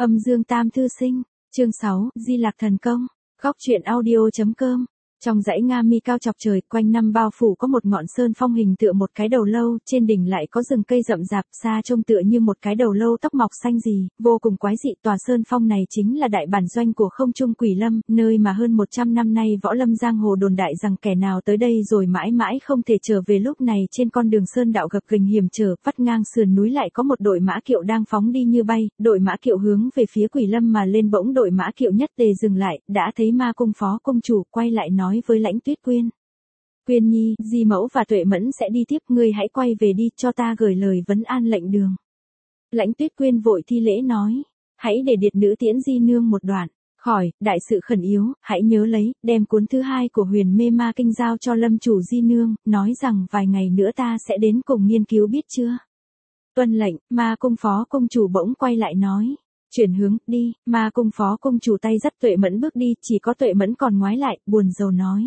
Âm dương tam thư sinh, chương 6, Di Lạc thần công, góc truyện audio.com. Trong dãy Nga Mi cao chọc trời, quanh năm bao phủ có một ngọn sơn phong hình tựa một cái đầu lâu, trên đỉnh lại có rừng cây rậm rạp, xa trông tựa như một cái đầu lâu tóc mọc xanh gì, vô cùng quái dị. Tòa sơn phong này chính là đại bản doanh của Không Trung Quỷ Lâm, nơi mà hơn 100 năm nay võ lâm giang hồ đồn đại rằng kẻ nào tới đây rồi mãi mãi không thể trở về. Lúc này trên con đường sơn đạo gập ghềnh hiểm trở, vắt ngang sườn núi lại có một đội mã kiệu đang phóng đi như bay, đội mã kiệu hướng về phía Quỷ Lâm mà lên, bỗng đội mã kiệu nhất tề dừng lại, đã thấy Ma Cung phó công chủ quay lại nói với Lãnh Tuyết Quyên: Quyên nhi, Di mẫu và Tuệ Mẫn sẽ đi tiếp, ngươi hãy quay về đi, cho ta gửi lời vấn an lệnh đường. Lãnh Tuyết Quyên vội thi lễ nói: Hãy để điệt nữ tiễn Di nương một đoạn. Khỏi, đại sự khẩn yếu, hãy nhớ lấy, đem cuốn thứ 2 của Huyền Mê Ma Kinh giao cho lâm chủ Di nương, nói rằng vài ngày nữa ta sẽ đến cùng nghiên cứu, biết chưa? Tuân lệnh. Ma Cung phó công chủ bỗng quay lại nói: Chuyển hướng, đi. Ma Cung phó công chủ tay dắt Tuệ Mẫn bước đi, chỉ có Tuệ Mẫn còn ngoái lại, buồn rầu nói: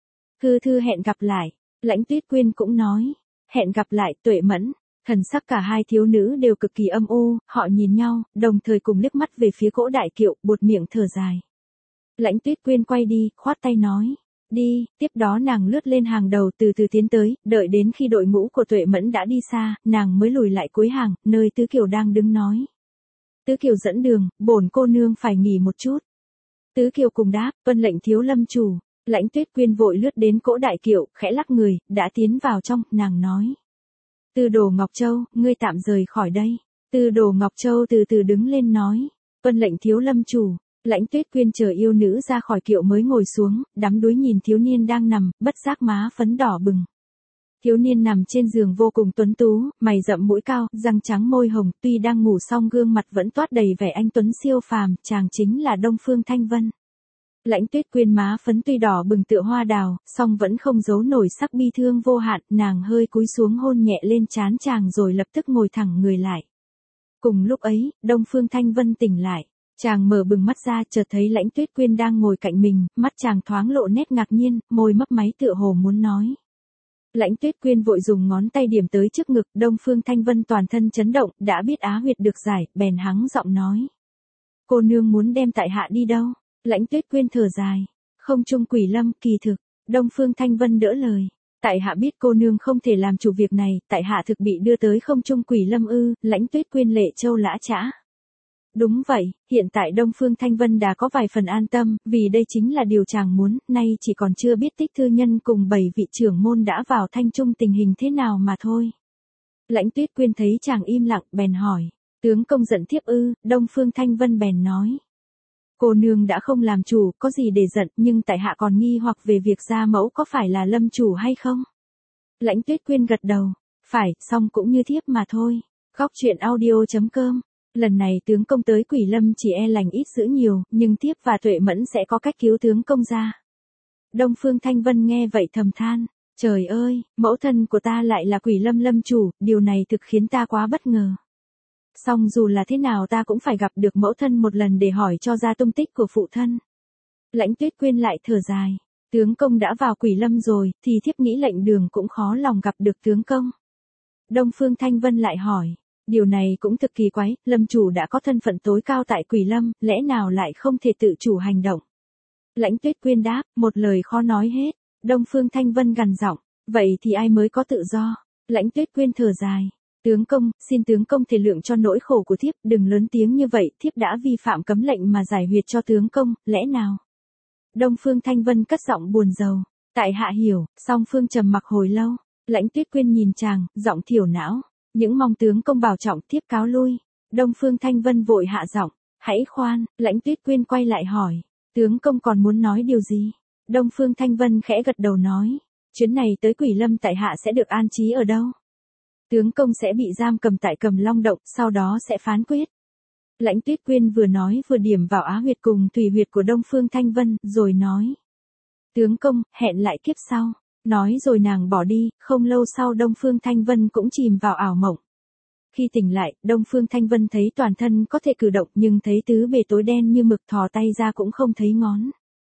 Thư hẹn gặp lại. Lãnh Tuyết Quyên cũng nói: Hẹn gặp lại, Tuệ Mẫn. Thần sắc cả hai thiếu nữ đều cực kỳ âm u, họ nhìn nhau, đồng thời cùng liếc mắt về phía cỗ đại kiệu, buột miệng thở dài. Lãnh Tuyết Quyên quay đi, khoát tay nói: Đi. Tiếp đó nàng lướt lên hàng đầu, từ từ tiến tới, đợi đến khi đội ngũ của Tuệ Mẫn đã đi xa, nàng mới lùi lại cuối hàng, nơi Tứ Kiều đang đứng nói: Tứ Kiều dẫn đường, bổn cô nương phải nghỉ một chút. Tứ Kiều cùng đáp: Tuân lệnh thiếu lâm chủ. Lãnh Tuyết Quyên vội lướt đến cỗ đại kiệu, khẽ lắc người, đã tiến vào trong, nàng nói: Tư Đồ Ngọc Châu, ngươi tạm rời khỏi đây. Tư Đồ Ngọc Châu từ từ đứng lên nói: Tuân lệnh thiếu lâm chủ. Lãnh Tuyết Quyên chờ yêu nữ ra khỏi kiệu mới ngồi xuống, đắm đuối nhìn thiếu niên đang nằm, bất giác má phấn đỏ bừng. Thiếu niên nằm trên giường vô cùng tuấn tú, mày rậm mũi cao, răng trắng môi hồng, tuy đang ngủ xong gương mặt vẫn toát đầy vẻ anh tuấn siêu phàm, chàng chính là Đông Phương Thanh Vân. Lãnh Tuyết Quyên má phấn tuy đỏ bừng tựa hoa đào, song vẫn không giấu nổi sắc bi thương vô hạn, nàng hơi cúi xuống hôn nhẹ lên trán chàng rồi lập tức ngồi thẳng người lại. Cùng lúc ấy, Đông Phương Thanh Vân tỉnh lại, chàng mở bừng mắt ra, chợt thấy Lãnh Tuyết Quyên đang ngồi cạnh mình, mắt chàng thoáng lộ nét ngạc nhiên, môi mấp máy tựa hồ muốn nói. Lãnh Tuyết Quyên vội dùng ngón tay điểm tới trước ngực, Đông Phương Thanh Vân toàn thân chấn động, đã biết á huyệt được giải, bèn hắng giọng nói: Cô nương muốn đem tại hạ đi đâu? Lãnh Tuyết Quyên thở dài: Không Trung Quỷ Lâm. Kỳ thực, Đông Phương Thanh Vân đỡ lời: Tại hạ biết cô nương không thể làm chủ việc này, tại hạ thực bị đưa tới Không Trung Quỷ Lâm ư? Lãnh Tuyết Quyên lệ châu lã chã: Đúng vậy, hiện tại Đông Phương Thanh Vân đã có vài phần an tâm, vì đây chính là điều chàng muốn, nay chỉ còn chưa biết Tích thư nhân cùng 7 vị trưởng môn đã vào Thanh Trung tình hình thế nào mà thôi. Lãnh Tuyết Quyên thấy chàng im lặng, bèn hỏi: Tướng công giận thiếp ư? Đông Phương Thanh Vân bèn nói: Cô nương đã không làm chủ, có gì để giận, nhưng tại hạ còn nghi hoặc về việc gia mẫu có phải là lâm chủ hay không? Lãnh Tuyết Quyên gật đầu: Phải, song cũng như thiếp mà thôi. Góc truyện audio.com. Lần này tướng công tới Quỷ Lâm chỉ e lành ít dữ nhiều, nhưng thiếp và Tuệ Mẫn sẽ có cách cứu tướng công ra. Đông Phương Thanh Vân nghe vậy thầm than: Trời ơi, mẫu thân của ta lại là Quỷ Lâm lâm chủ, điều này thực khiến ta quá bất ngờ. Song dù là thế nào ta cũng phải gặp được mẫu thân một lần để hỏi cho ra tung tích của phụ thân. Lãnh Tuyết Quyên lại thở dài: Tướng công đã vào Quỷ Lâm rồi, thì thiếp nghĩ lệnh đường cũng khó lòng gặp được tướng công. Đông Phương Thanh Vân lại hỏi: Điều này cũng thực kỳ quái, lâm chủ đã có thân phận tối cao tại Quỷ Lâm, lẽ nào lại không thể tự chủ hành động? Lãnh Tuyết Quyên đáp: Một lời khó nói hết. Đông Phương Thanh Vân gằn giọng: Vậy thì ai mới có tự do? Lãnh Tuyết Quyên thở dài: Tướng công, xin tướng công thể lượng cho nỗi khổ của thiếp, đừng lớn tiếng như vậy, thiếp đã vi phạm cấm lệnh mà giải huyệt cho tướng công, lẽ nào? Đông Phương Thanh Vân cất giọng buồn rầu: Tại hạ hiểu. Song phương trầm mặc hồi lâu. Lãnh Tuyết Quyên nhìn chàng, giọng thiểu não: Những mong tướng công bảo trọng, thiếp cáo lui. Đông Phương Thanh Vân vội hạ giọng: Hãy khoan. Lãnh Tuyết Quyên quay lại hỏi: Tướng công còn muốn nói điều gì? Đông Phương Thanh Vân khẽ gật đầu nói: Chuyến này tới Quỷ Lâm tại hạ sẽ được an trí ở đâu? Tướng công sẽ bị giam cầm tại Cầm Long Động, sau đó sẽ phán quyết. Lãnh Tuyết Quyên vừa nói vừa điểm vào á huyệt cùng thủy huyệt của Đông Phương Thanh Vân, rồi nói: Tướng công, hẹn lại kiếp sau. Nói rồi nàng bỏ đi, không lâu sau Đông Phương Thanh Vân cũng chìm vào ảo mộng. Khi tỉnh lại, Đông Phương Thanh Vân thấy toàn thân có thể cử động nhưng thấy tứ bề tối đen như mực, thò tay ra cũng không thấy ngón.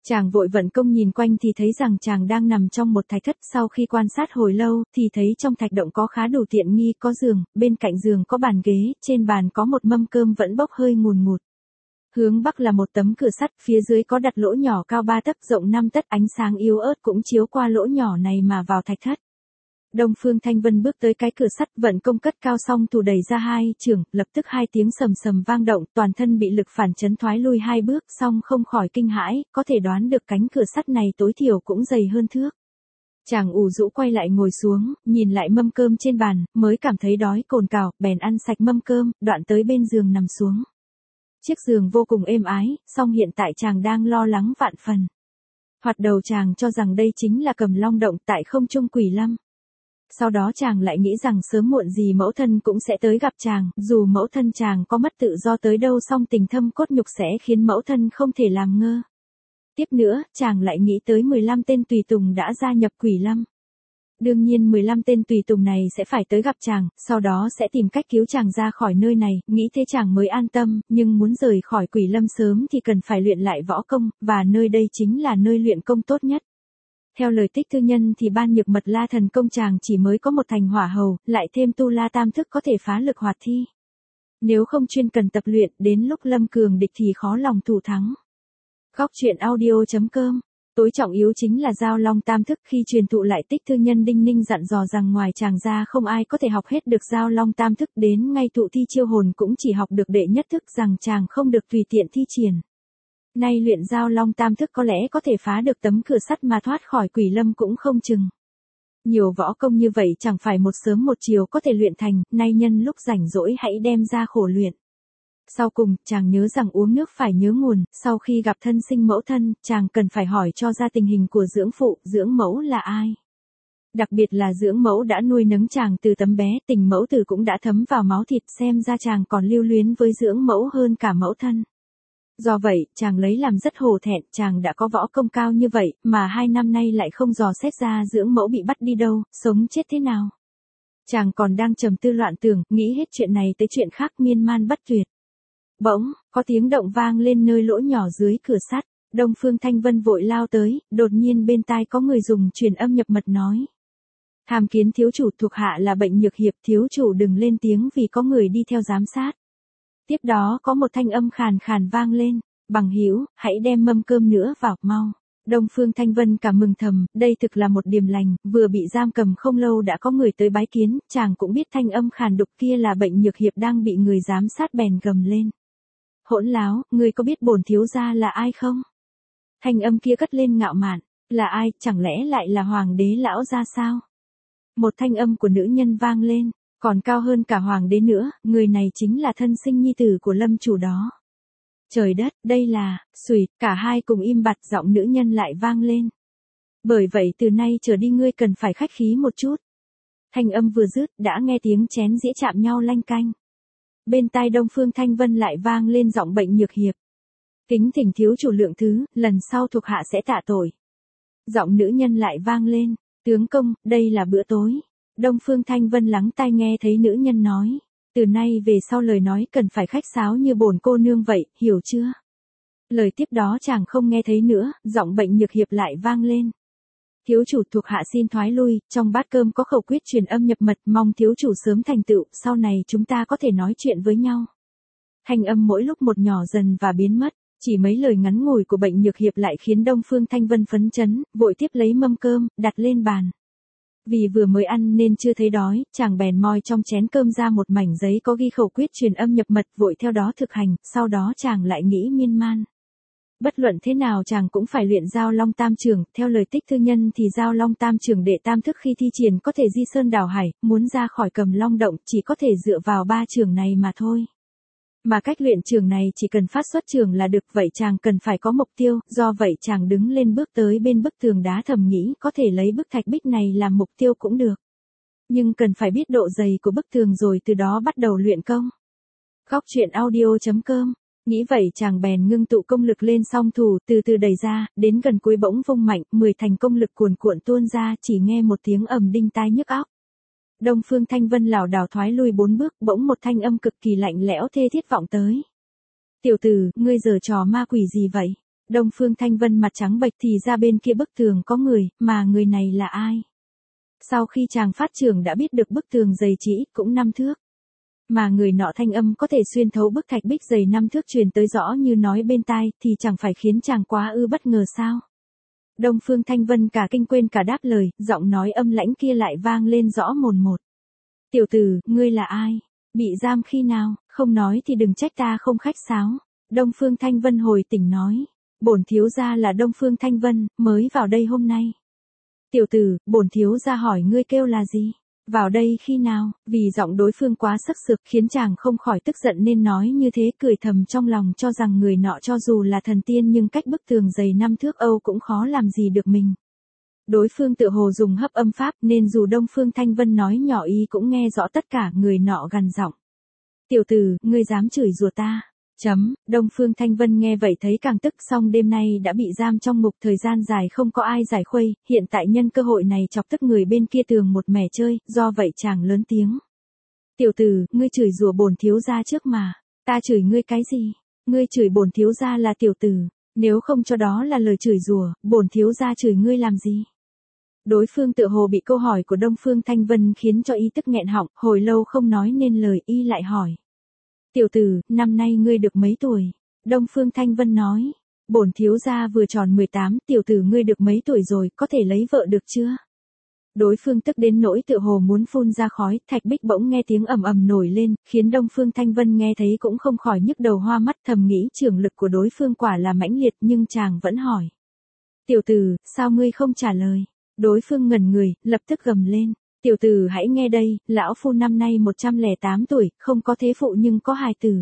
Chàng vội vận công nhìn quanh thì thấy rằng chàng đang nằm trong một thạch thất, sau khi quan sát hồi lâu thì thấy trong thạch động có khá đủ tiện nghi, có giường, bên cạnh giường có bàn ghế, trên bàn có một mâm cơm vẫn bốc hơi ngùn ngụt. Hướng bắc là một tấm cửa sắt, phía dưới có đặt lỗ nhỏ cao 3 tấc rộng 5 tấc, ánh sáng yếu ớt cũng chiếu qua lỗ nhỏ này mà vào thạch thất. Đông Phương Thanh Vân bước tới cái cửa sắt, vận công cất cao song thủ đẩy ra 2 chưởng, lập tức 2 tiếng sầm sầm vang động, toàn thân bị lực phản chấn thoái lui 2 bước, song không khỏi kinh hãi, có thể đoán được cánh cửa sắt này tối thiểu cũng dày hơn thước. Chàng ủ rũ quay lại ngồi xuống, nhìn lại mâm cơm trên bàn, mới cảm thấy đói cồn cào, bèn ăn sạch mâm cơm, đoạn tới bên giường nằm xuống. Chiếc giường vô cùng êm ái, song hiện tại chàng đang lo lắng vạn phần. Thoạt đầu chàng cho rằng đây chính là Cầm Long động tại không trung Quỷ Lâm. Sau đó chàng lại nghĩ rằng sớm muộn gì mẫu thân cũng sẽ tới gặp chàng, dù mẫu thân chàng có mất tự do tới đâu song tình thâm cốt nhục sẽ khiến mẫu thân không thể làm ngơ. Tiếp nữa, chàng lại nghĩ tới 15 tên tùy tùng đã gia nhập Quỷ Lâm. Đương nhiên 15 tên tùy tùng này sẽ phải tới gặp chàng, sau đó sẽ tìm cách cứu chàng ra khỏi nơi này, nghĩ thế chàng mới an tâm, nhưng muốn rời khỏi Quỷ Lâm sớm thì cần phải luyện lại võ công, và nơi đây chính là nơi luyện công tốt nhất. Theo lời Tích Thư Nhân thì ban Nhược Mật La thần công chàng chỉ mới có một thành hỏa hầu, lại thêm tu la tam thức có thể phá lực hoạt thi. Nếu không chuyên cần tập luyện, đến lúc lâm cường địch thì khó lòng thủ thắng. Góc truyện audio.com. Tối trọng yếu chính là Giao Long tam thức, khi truyền thụ lại Tích Thư Nhân đinh ninh dặn dò rằng ngoài chàng ra không ai có thể học hết được Giao Long tam thức, đến ngay thụ thi chiêu hồn cũng chỉ học được đệ nhất thức, rằng chàng không được tùy tiện thi triển. Nay luyện Giao Long tam thức có lẽ có thể phá được tấm cửa sắt mà thoát khỏi Quỷ Lâm cũng không chừng. Nhiều võ công như vậy chẳng phải một sớm một chiều có thể luyện thành, nay nhân lúc rảnh rỗi hãy đem ra khổ luyện. Sau cùng, chàng nhớ rằng uống nước phải nhớ nguồn, sau khi gặp thân sinh mẫu thân, chàng cần phải hỏi cho ra tình hình của dưỡng phụ, dưỡng mẫu là ai. Đặc biệt là dưỡng mẫu đã nuôi nấng chàng từ tấm bé, tình mẫu tử cũng đã thấm vào máu thịt, xem ra chàng còn lưu luyến với dưỡng mẫu hơn cả mẫu thân. Do vậy, chàng lấy làm rất hổ thẹn, chàng đã có võ công cao như vậy, mà 2 năm nay lại không dò xét ra dưỡng mẫu bị bắt đi đâu, sống chết thế nào. Chàng còn đang trầm tư loạn tưởng, nghĩ hết chuyện này tới chuyện khác miên man bất tuyệt. Bỗng, có tiếng động vang lên nơi lỗ nhỏ dưới cửa sắt, Đông Phương Thanh Vân vội lao tới, đột nhiên bên tai có người dùng truyền âm nhập mật nói. Tham kiến thiếu chủ, thuộc hạ là Bệnh Nhược Hiệp, thiếu chủ đừng lên tiếng vì có người đi theo giám sát. Tiếp đó có một thanh âm khàn khàn vang lên, bằng hữu, hãy đem mâm cơm nữa vào, mau. Đông Phương Thanh Vân cảm mừng thầm, đây thực là một điềm lành, vừa bị giam cầm không lâu đã có người tới bái kiến, chàng cũng biết thanh âm khàn đục kia là Bệnh Nhược Hiệp đang bị người giám sát, bèn gầm lên. Hỗn láo, ngươi có biết bổn thiếu gia là ai không? Thanh âm kia cất lên ngạo mạn, là ai, chẳng lẽ lại là hoàng đế lão gia sao? Một thanh âm của nữ nhân vang lên, còn cao hơn cả hoàng đế nữa, người này chính là thân sinh nhi tử của Lâm chủ đó. Trời đất, đây là, xùi, cả hai cùng im bặt, giọng nữ nhân lại vang lên. Bởi vậy từ nay trở đi ngươi cần phải khách khí một chút. Thanh âm vừa dứt, đã nghe tiếng chén dĩa chạm nhau lanh canh. Bên tai Đông Phương Thanh Vân lại vang lên giọng Bệnh Nhược Hiệp. Kính thỉnh thiếu chủ lượng thứ, lần sau thuộc hạ sẽ tạ tội. Giọng nữ nhân lại vang lên, tướng công, đây là bữa tối. Đông Phương Thanh Vân lắng tai nghe thấy nữ nhân nói, từ nay về sau lời nói cần phải khách sáo như bổn cô nương vậy, hiểu chưa? Lời tiếp đó chàng không nghe thấy nữa, giọng Bệnh Nhược Hiệp lại vang lên. Thiếu chủ, thuộc hạ xin thoái lui, trong bát cơm có khẩu quyết truyền âm nhập mật, mong thiếu chủ sớm thành tựu, sau này chúng ta có thể nói chuyện với nhau. Thanh âm mỗi lúc một nhỏ dần và biến mất, chỉ mấy lời ngắn ngủi của Bệnh Nhược Hiệp lại khiến Đông Phương Thanh Vân phấn chấn, vội tiếp lấy mâm cơm, đặt lên bàn. Vì vừa mới ăn nên chưa thấy đói, chàng bèn moi trong chén cơm ra một mảnh giấy có ghi khẩu quyết truyền âm nhập mật, vội theo đó thực hành, sau đó chàng lại nghĩ miên man. Bất luận thế nào chàng cũng phải luyện Giao Long tam trường, theo lời Tích Thư Nhân thì Giao Long tam trường đệ tam thức khi thi triển có thể di sơn đảo hải, muốn ra khỏi Cầm Long động chỉ có thể dựa vào 3 trường này mà thôi. Mà cách luyện trường này chỉ cần phát xuất trường là được, vậy chàng cần phải có mục tiêu, do vậy chàng đứng lên bước tới bên bức tường đá thầm nghĩ có thể lấy bức thạch bích này làm mục tiêu cũng được. Nhưng cần phải biết độ dày của bức tường rồi từ đó bắt đầu luyện công. Góc truyện audio.com. Nghĩ vậy chàng bèn ngưng tụ công lực lên song thủ, từ từ đẩy ra, đến gần cuối bỗng vung mạnh, 10 thành công lực cuồn cuộn tuôn ra, chỉ nghe một tiếng ầm đinh tai nhức óc. Đông Phương Thanh Vân lảo đảo thoái lui 4 bước, bỗng một thanh âm cực kỳ lạnh lẽo thê thiết vọng tới. Tiểu tử, ngươi giở trò ma quỷ gì vậy? Đông Phương Thanh Vân mặt trắng bệch thì ra bên kia bức tường có người, mà người này là ai? Sau khi chàng phát trưởng đã biết được bức tường dày chỉ cũng 5 thước. Mà người nọ thanh âm có thể xuyên thấu bức thạch bích dày 5 thước truyền tới rõ như nói bên tai thì chẳng phải khiến chàng quá bất ngờ sao? Đông Phương Thanh Vân cả kinh quên cả đáp lời, giọng nói âm lãnh kia lại vang lên rõ mồn một. Tiểu tử, ngươi là ai? Bị giam khi nào? Không nói thì đừng trách ta không khách sáo. Đông Phương Thanh Vân hồi tỉnh nói. Bổn thiếu gia là Đông Phương Thanh Vân, mới vào đây hôm nay. Tiểu tử, bổn thiếu gia hỏi ngươi kêu là gì? Vào đây khi nào? Vì giọng đối phương quá sắc sược khiến chàng không khỏi tức giận nên nói như thế, cười thầm trong lòng cho rằng người nọ cho dù là thần tiên nhưng cách bức tường dày 5 thước Âu cũng khó làm gì được mình. Đối phương tự hồ dùng hấp âm pháp nên dù Đông Phương Thanh Vân nói nhỏ y cũng nghe rõ tất cả. Người nọ gằn giọng. Tiểu tử, ngươi dám chửi rủa ta? Đông Phương Thanh Vân nghe vậy thấy càng tức, xong đêm nay đã bị giam trong ngục thời gian dài không có ai giải khuây, hiện tại nhân cơ hội này chọc tức người bên kia tường một mẻ chơi, do vậy chàng lớn tiếng. Tiểu tử, ngươi chửi rủa bổn thiếu gia trước mà, ta chửi ngươi cái gì? Ngươi chửi bổn thiếu gia là tiểu tử, nếu không cho đó là lời chửi rủa, bổn thiếu gia chửi ngươi làm gì? Đối phương tự hồ bị câu hỏi của Đông Phương Thanh Vân khiến cho y tức nghẹn họng, hồi lâu không nói nên lời, y lại hỏi. Tiểu tử, năm nay ngươi được mấy tuổi? Đông Phương Thanh Vân nói. Bổn thiếu gia vừa tròn 18, tiểu tử ngươi được mấy tuổi rồi, có thể lấy vợ được chưa? Đối phương tức đến nỗi tự hồ muốn phun ra khói, thạch bích bỗng nghe tiếng ầm ầm nổi lên, khiến Đông Phương Thanh Vân nghe thấy cũng không khỏi nhức đầu hoa mắt, thầm nghĩ trưởng lực của đối phương quả là mãnh liệt, nhưng chàng vẫn hỏi. Tiểu tử, sao ngươi không trả lời? Đối phương ngẩn người, lập tức gầm lên. Tiểu tử hãy nghe đây, lão phu năm nay 108 tuổi, không có thế phụ nhưng có hài tử.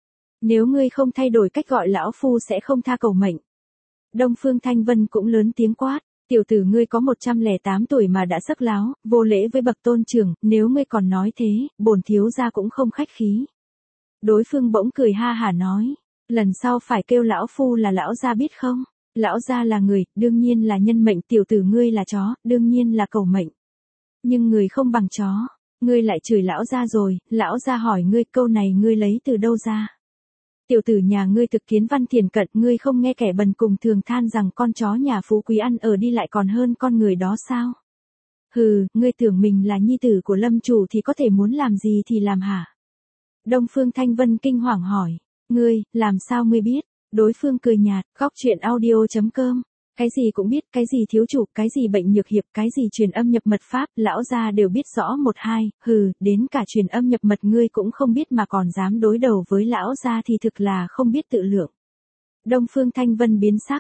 Nếu ngươi không thay đổi cách gọi lão phu sẽ không tha cầu mệnh. Đông Phương Thanh Vân cũng lớn tiếng quát. Tiểu tử ngươi có 108 tuổi mà đã sắc láo, vô lễ với bậc tôn trưởng, nếu ngươi còn nói thế, bổn thiếu gia cũng không khách khí. Đối phương bỗng cười ha hả nói. Lần sau phải kêu lão phu là lão gia biết không? Lão gia là người, đương nhiên là nhân mệnh, tiểu tử ngươi là chó, đương nhiên là cầu mệnh. Nhưng người không bằng chó, ngươi lại chửi lão gia rồi, lão gia hỏi ngươi câu này ngươi lấy từ đâu ra? Tiểu tử nhà ngươi thực kiến văn thiền cận, ngươi không nghe kẻ bần cùng thường than rằng con chó nhà phú quý ăn ở đi lại còn hơn con người đó sao? Hừ, ngươi tưởng mình là nhi tử của lâm chủ thì có thể muốn làm gì thì làm hả? Đông Phương Thanh Vân kinh hoàng hỏi, ngươi, làm sao ngươi biết? Đối phương cười nhạt, góc chuyện audio.com. Cái gì cũng biết, cái gì thiếu chủ, cái gì bệnh nhược hiệp, cái gì truyền âm nhập mật pháp, lão gia đều biết rõ một hai, hừ, đến cả truyền âm nhập mật ngươi cũng không biết mà còn dám đối đầu với lão gia thì thực là không biết tự lượng. Đông Phương Thanh Vân biến sắc,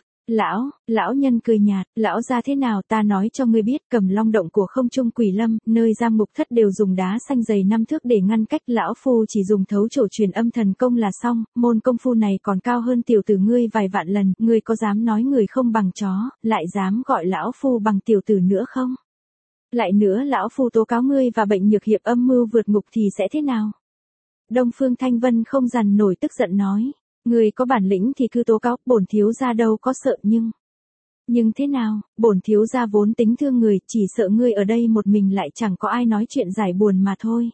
lão nhân cười nhạt, lão gia thế nào ta nói cho ngươi biết, Cầm Long động của Không Trung Quỷ Lâm, nơi giam ngục thất đều dùng đá xanh dày 5 thước để ngăn cách, lão phu chỉ dùng thấu trổ truyền âm thần công là xong, môn công phu này còn cao hơn tiểu tử ngươi vài vạn lần, ngươi có dám nói người không bằng chó, lại dám gọi lão phu bằng tiểu tử nữa không? Lại nữa lão phu tố cáo ngươi và bệnh nhược hiệp âm mưu vượt ngục thì sẽ thế nào? Đông Phương Thanh Vân không dằn nổi tức giận nói. Người có bản lĩnh thì cứ tố cáo, bổn thiếu gia đâu có sợ nhưng thế nào, bổn thiếu gia vốn tính thương người, chỉ sợ ngươi ở đây một mình lại chẳng có ai nói chuyện giải buồn mà thôi.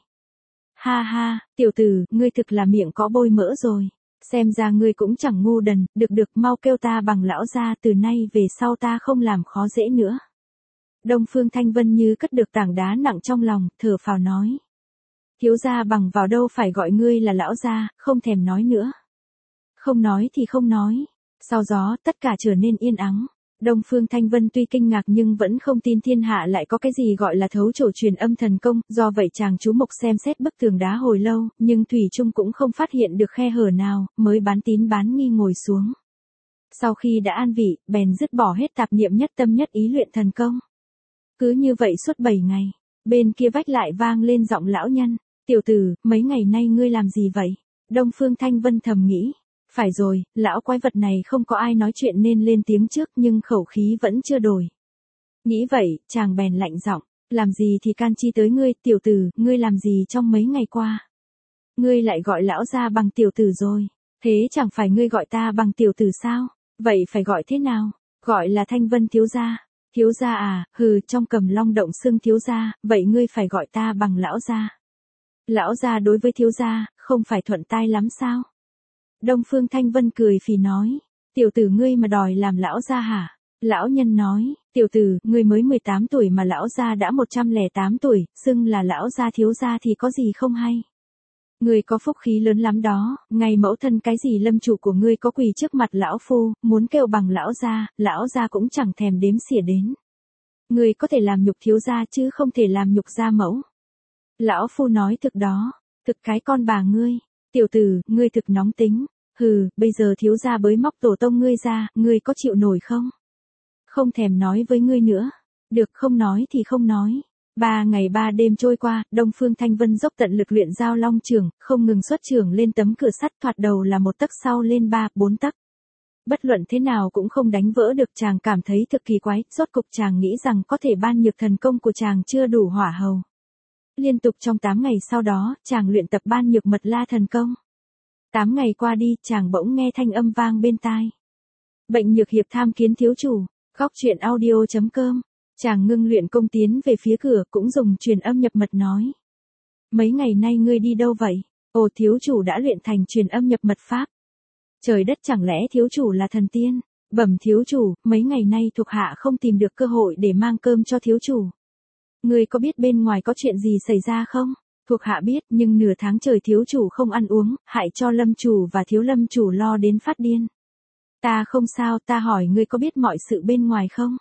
Ha ha, tiểu tử, ngươi thực là miệng có bôi mỡ rồi, xem ra ngươi cũng chẳng ngu đần, được mau kêu ta bằng lão gia, từ nay về sau ta không làm khó dễ nữa. Đông Phương Thanh Vân như cất được tảng đá nặng trong lòng, thở phào nói. Thiếu gia bằng vào đâu phải gọi ngươi là lão gia, không thèm nói nữa. Không nói thì không nói. Sau gió, tất cả trở nên yên ắng. Đông Phương Thanh Vân tuy kinh ngạc nhưng vẫn không tin thiên hạ lại có cái gì gọi là thấu trổ truyền âm thần công, do vậy chàng chú mục xem xét bức tường đá hồi lâu, nhưng thủy chung cũng không phát hiện được khe hở nào, mới bán tín bán nghi ngồi xuống. Sau khi đã an vị, bèn dứt bỏ hết tạp niệm, nhất tâm nhất ý luyện thần công. Cứ như vậy suốt 7 ngày, bên kia vách lại vang lên giọng lão nhân. Tiểu tử, mấy ngày nay ngươi làm gì vậy? Đông Phương Thanh Vân thầm nghĩ. Phải rồi, lão quái vật này không có ai nói chuyện nên lên tiếng trước nhưng khẩu khí vẫn chưa đổi. Nghĩ vậy, chàng bèn lạnh giọng, làm gì thì can chi tới ngươi, tiểu tử, ngươi làm gì trong mấy ngày qua? Ngươi lại gọi lão gia bằng tiểu tử rồi, thế chẳng phải ngươi gọi ta bằng tiểu tử sao? Vậy phải gọi thế nào? Gọi là Thanh Vân thiếu gia. Thiếu gia à, hừ, trong Cầm Long động xưng thiếu gia, vậy ngươi phải gọi ta bằng lão gia. Lão gia đối với thiếu gia, không phải thuận tai lắm sao? Đông Phương Thanh Vân cười phì nói. Tiểu tử ngươi mà đòi làm lão gia hả? Lão nhân nói, tiểu tử, ngươi mới 18 tuổi mà lão gia đã 108 tuổi, xưng là lão gia thiếu gia thì có gì không hay. Ngươi có phúc khí lớn lắm đó, ngày mẫu thân cái gì lâm chủ của ngươi có quỳ trước mặt lão phu, muốn kêu bằng lão gia cũng chẳng thèm đếm xỉa đến. Ngươi có thể làm nhục thiếu gia chứ không thể làm nhục gia mẫu. Lão phu nói thực đó, thực cái con bà ngươi, tiểu tử, ngươi thực nóng tính, hừ, bây giờ thiếu gia bới móc tổ tông ngươi ra, ngươi có chịu nổi không? Không thèm nói với ngươi nữa, được không nói thì không nói. 3 ngày 3 đêm trôi qua, Đông Phương Thanh Vân dốc tận lực luyện giao long trường, không ngừng xuất trường lên tấm cửa sắt, thoạt đầu là 1 tấc sau lên 3, 4 tấc. Bất luận thế nào cũng không đánh vỡ được, chàng cảm thấy thực kỳ quái, rốt cục chàng nghĩ rằng có thể ban nhược thần công của chàng chưa đủ hỏa hầu. Liên tục trong 8 ngày sau đó, chàng luyện tập ban nhược mật la thần công. 8 ngày qua đi, chàng bỗng nghe thanh âm vang bên tai. Bệnh nhược hiệp tham kiến thiếu chủ, góc truyện audio.com. Chàng ngưng luyện công tiến về phía cửa, cũng dùng truyền âm nhập mật nói. Mấy ngày nay ngươi đi đâu vậy? Ồ, thiếu chủ đã luyện thành truyền âm nhập mật pháp. Trời đất, chẳng lẽ thiếu chủ là thần tiên? Bẩm thiếu chủ, mấy ngày nay thuộc hạ không tìm được cơ hội để mang cơm cho thiếu chủ. Ngươi có biết bên ngoài có chuyện gì xảy ra không? Thuộc hạ biết, nhưng nửa tháng trời thiếu chủ không ăn uống, hại cho lâm chủ và thiếu lâm chủ lo đến phát điên. Ta không sao, ta hỏi ngươi có biết mọi sự bên ngoài không?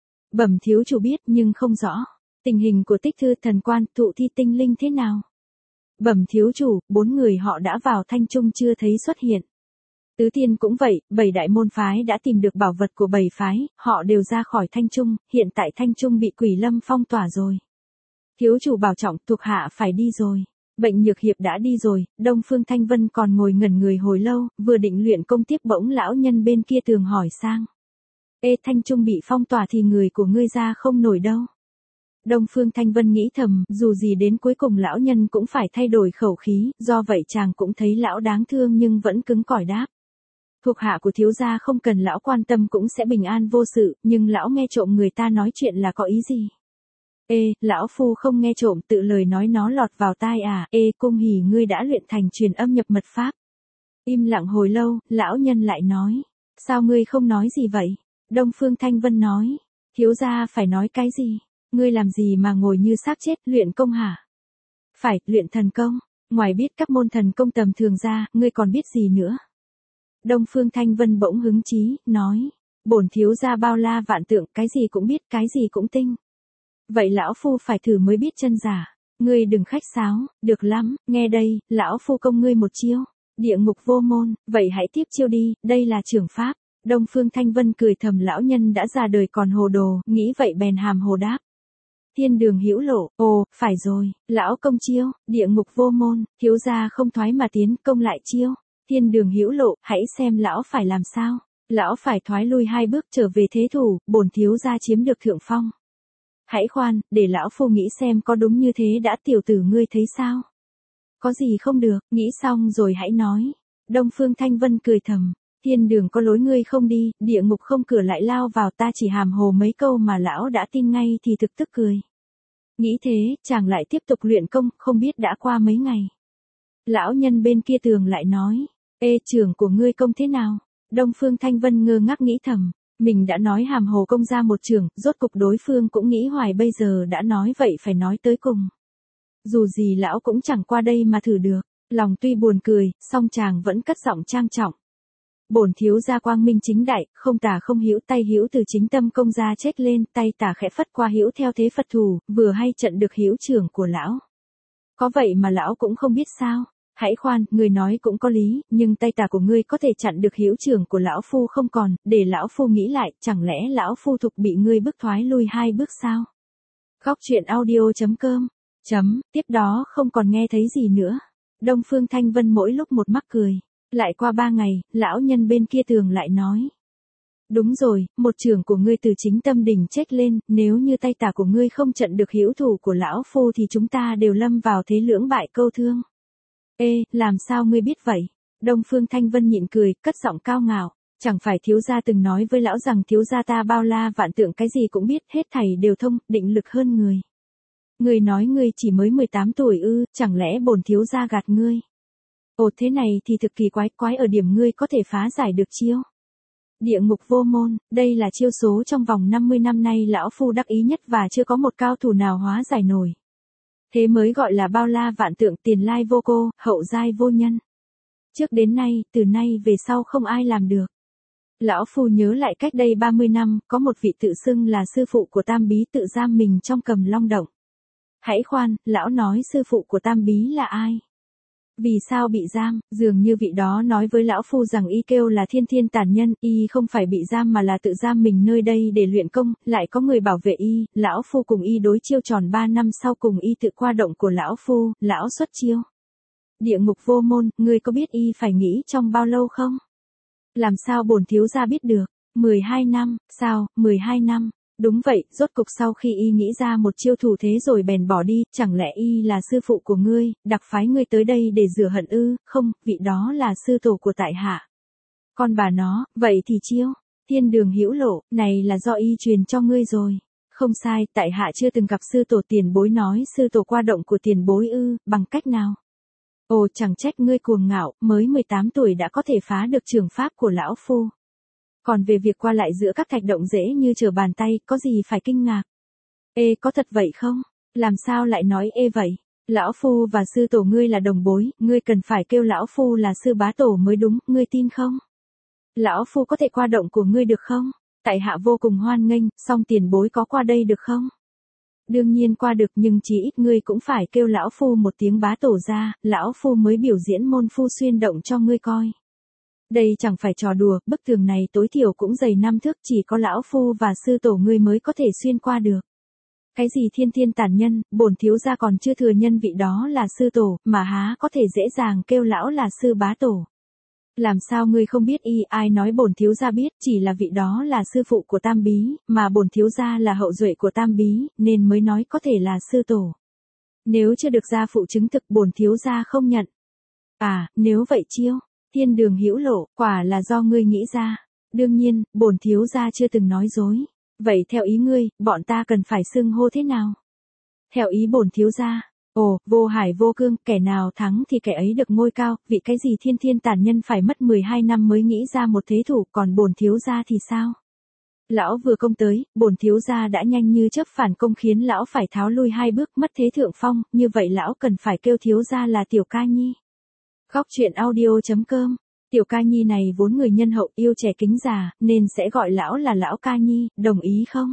Bẩm thiếu chủ biết nhưng không rõ. Tình hình của Tích Thư thần quan, Thụ Thi tinh linh thế nào? Bẩm thiếu chủ, 4 người họ đã vào Thanh Trung chưa thấy xuất hiện. Tứ Tiên cũng vậy, 7 đại môn phái đã tìm được bảo vật của 7 phái, họ đều ra khỏi Thanh Trung, hiện tại Thanh Trung bị Quỷ Lâm phong tỏa rồi. Thiếu chủ bảo trọng, thuộc hạ phải đi rồi. Bệnh nhược hiệp đã đi rồi, Đông Phương Thanh Vân còn ngồi ngẩn người hồi lâu, vừa định luyện công tiếp bỗng lão nhân bên kia tường hỏi sang. Ê, Thanh Trung bị phong tỏa thì người của ngươi ra không nổi đâu. Đông Phương Thanh Vân nghĩ thầm, dù gì đến cuối cùng lão nhân cũng phải thay đổi khẩu khí, do vậy chàng cũng thấy lão đáng thương nhưng vẫn cứng cỏi đáp. Thuộc hạ của thiếu gia không cần lão quan tâm cũng sẽ bình an vô sự, nhưng lão nghe trộm người ta nói chuyện là có ý gì? Ê, lão phu không nghe trộm, tự lời nói nó lọt vào tai à? Ê, cung hỉ, ngươi đã luyện thành truyền âm nhập mật pháp. Im lặng hồi lâu, lão nhân lại nói. Sao ngươi không nói gì vậy? Đông Phương Thanh Vân nói. Thiếu gia phải nói cái gì? Ngươi làm gì mà ngồi như xác chết, luyện công hả? Phải, luyện thần công. Ngoài biết các môn thần công tầm thường ra, ngươi còn biết gì nữa? Đông Phương Thanh Vân bỗng hứng chí, nói. Bổn thiếu gia bao la vạn tượng, cái gì cũng biết, cái gì cũng tinh. Vậy lão phu phải thử mới biết chân giả. Ngươi đừng khách sáo, được lắm, nghe đây, lão phu công ngươi một chiêu. Địa ngục vô môn, vậy hãy tiếp chiêu đi, đây là trưởng pháp. Đông Phương Thanh Vân cười thầm, lão nhân đã già đời còn hồ đồ, nghĩ vậy bèn hàm hồ đáp. Thiên đường hữu lộ, ồ, phải rồi, lão công chiêu, địa ngục vô môn, thiếu gia không thoái mà tiến, công lại chiêu. Thiên đường hữu lộ, hãy xem lão phải làm sao. Lão phải thoái lui 2 bước trở về thế thủ, bổn thiếu gia chiếm được thượng phong. Hãy khoan, để lão phu nghĩ xem có đúng như thế đã, tiểu tử ngươi thấy sao? Có gì không được, nghĩ xong rồi hãy nói. Đông Phương Thanh Vân cười thầm. Thiên đường có lối ngươi không đi, địa ngục không cửa lại lao vào, ta chỉ hàm hồ mấy câu mà lão đã tin ngay thì thực tức cười. Nghĩ thế, chàng lại tiếp tục luyện công, không biết đã qua mấy ngày. Lão nhân bên kia tường lại nói. Ê, trưởng của ngươi công thế nào? Đông Phương Thanh Vân ngơ ngác nghĩ thầm. Mình đã nói hàm hồ công ra một trường, rốt cục đối phương cũng nghĩ hoài, bây giờ đã nói vậy phải nói tới cùng. Dù gì lão cũng chẳng qua đây mà thử được. Lòng tuy buồn cười, song chàng vẫn cất giọng trang trọng. Bổn thiếu gia quang minh chính đại, không tà không hữu, tay hữu từ chính tâm công ra chết lên, tay tà khẽ phất qua hữu theo thế Phật thủ, vừa hay trận được hữu trưởng của lão. Có vậy mà lão cũng không biết sao? Hãy khoan, người nói cũng có lý, nhưng tay tà của ngươi có thể chặn được hữu trưởng của lão phu không còn, để lão phu nghĩ lại, chẳng lẽ lão phu thục bị ngươi bức thoái lui 2 bước sao? Góc truyện audio.com. Tiếp đó không còn nghe thấy gì nữa. Đông Phương Thanh Vân mỗi lúc một mắc cười. Lại qua 3 ngày, lão nhân bên kia tường lại nói. Đúng rồi, một trưởng của ngươi từ chính tâm đỉnh chết lên, nếu như tay tà của ngươi không trận được hữu thủ của lão phu thì chúng ta đều lâm vào thế lưỡng bại câu thương. Ê, làm sao ngươi biết vậy? Đông Phương Thanh Vân nhịn cười, cất giọng cao ngạo. Chẳng phải thiếu gia từng nói với lão rằng thiếu gia ta bao la vạn tượng, cái gì cũng biết, hết thảy đều thông, định lực hơn người. Ngươi nói ngươi chỉ mới 18 tuổi ư, chẳng lẽ bổn thiếu gia gạt ngươi? Ồ, thế này thì thực kỳ quái, quái ở điểm ngươi có thể phá giải được chiêu. Địa ngục vô môn, đây là chiêu số trong vòng 50 năm nay lão phu đắc ý nhất và chưa có một cao thủ nào hóa giải nổi. Thế mới gọi là bao la vạn tượng, tiền lai vô cô, hậu giai vô nhân. Trước đến nay, từ nay về sau không ai làm được. Lão phu nhớ lại cách đây 30 năm, có một vị tự xưng là sư phụ của Tam Bí tự giam mình trong Cầm Long Động. Hãy khoan, lão nói sư phụ của Tam Bí là ai? Vì sao bị giam? Dường như vị đó nói với lão phu rằng y kêu là Thiên Thiên Tản Nhân, y không phải bị giam mà là tự giam mình nơi đây để luyện công, lại có người bảo vệ y, lão phu cùng y đối chiêu tròn 3 năm sau cùng y tự qua động của lão phu, lão xuất chiêu. Địa ngục vô môn, ngươi có biết y phải nghĩ trong bao lâu không? Làm sao bổn thiếu gia biết được? 12 năm, sao, 12 năm? Đúng vậy, rốt cục sau khi y nghĩ ra một chiêu thủ thế rồi bèn bỏ đi, chẳng lẽ y là sư phụ của ngươi, đặc phái ngươi tới đây để rửa hận ư? Không, vị đó là sư tổ của tại hạ. Con bà nó, vậy thì chiêu, thiên đường hữu lộ, này là do y truyền cho ngươi rồi. Không sai, tại hạ chưa từng gặp sư tổ. Tiền bối nói sư tổ qua động của tiền bối ư, bằng cách nào? Ồ, chẳng trách ngươi cuồng ngạo, mới 18 tuổi đã có thể phá được trường pháp của lão phu. Còn về việc qua lại giữa các thạch động dễ như trở bàn tay, có gì phải kinh ngạc? Ê, có thật vậy không? Làm sao lại nói ê vậy? Lão phu và sư tổ ngươi là đồng bối, ngươi cần phải kêu lão phu là sư bá tổ mới đúng, ngươi tin không? Lão phu có thể qua động của ngươi được không? Tại hạ vô cùng hoan nghênh, song tiền bối có qua đây được không? Đương nhiên qua được, nhưng chí ít ngươi cũng phải kêu lão phu một tiếng bá tổ ra, lão phu mới biểu diễn môn phu xuyên động cho ngươi coi. Đây chẳng phải trò đùa, bức tường này tối thiểu cũng dày 5 thước, chỉ có lão phu và sư tổ ngươi mới có thể xuyên qua được. Cái gì Thiên Thiên Tản Nhân, bổn thiếu gia còn chưa thừa nhân vị đó là sư tổ, mà há có thể dễ dàng kêu lão là sư bá tổ. Làm sao ngươi không biết y? Ai nói bổn thiếu gia biết, chỉ là vị đó là sư phụ của Tam Bí, mà bổn thiếu gia là hậu duệ của Tam Bí, nên mới nói có thể là sư tổ. Nếu chưa được gia phụ chứng thực, bổn thiếu gia không nhận. À, nếu vậy chiêu, thiên đường hữu lộ, quả là do ngươi nghĩ ra. Đương nhiên, bổn thiếu gia chưa từng nói dối. Vậy theo ý ngươi, bọn ta cần phải xưng hô thế nào? Theo ý bổn thiếu gia. Ồ, vô hải vô cương, kẻ nào thắng thì kẻ ấy được ngôi cao, vị cái gì Thiên Thiên Tản Nhân phải mất 12 năm mới nghĩ ra một thế thủ, còn bổn thiếu gia thì sao? Lão vừa công tới, bổn thiếu gia đã nhanh như chớp phản công khiến lão phải tháo lui 2 bước, mất thế thượng phong, như vậy lão cần phải kêu thiếu gia là Tiểu Ca Nhi. Góc truyện audio.com. Tiểu Ca Nhi này vốn người nhân hậu, yêu trẻ kính già, nên sẽ gọi lão là Lão Ca Nhi, đồng ý không?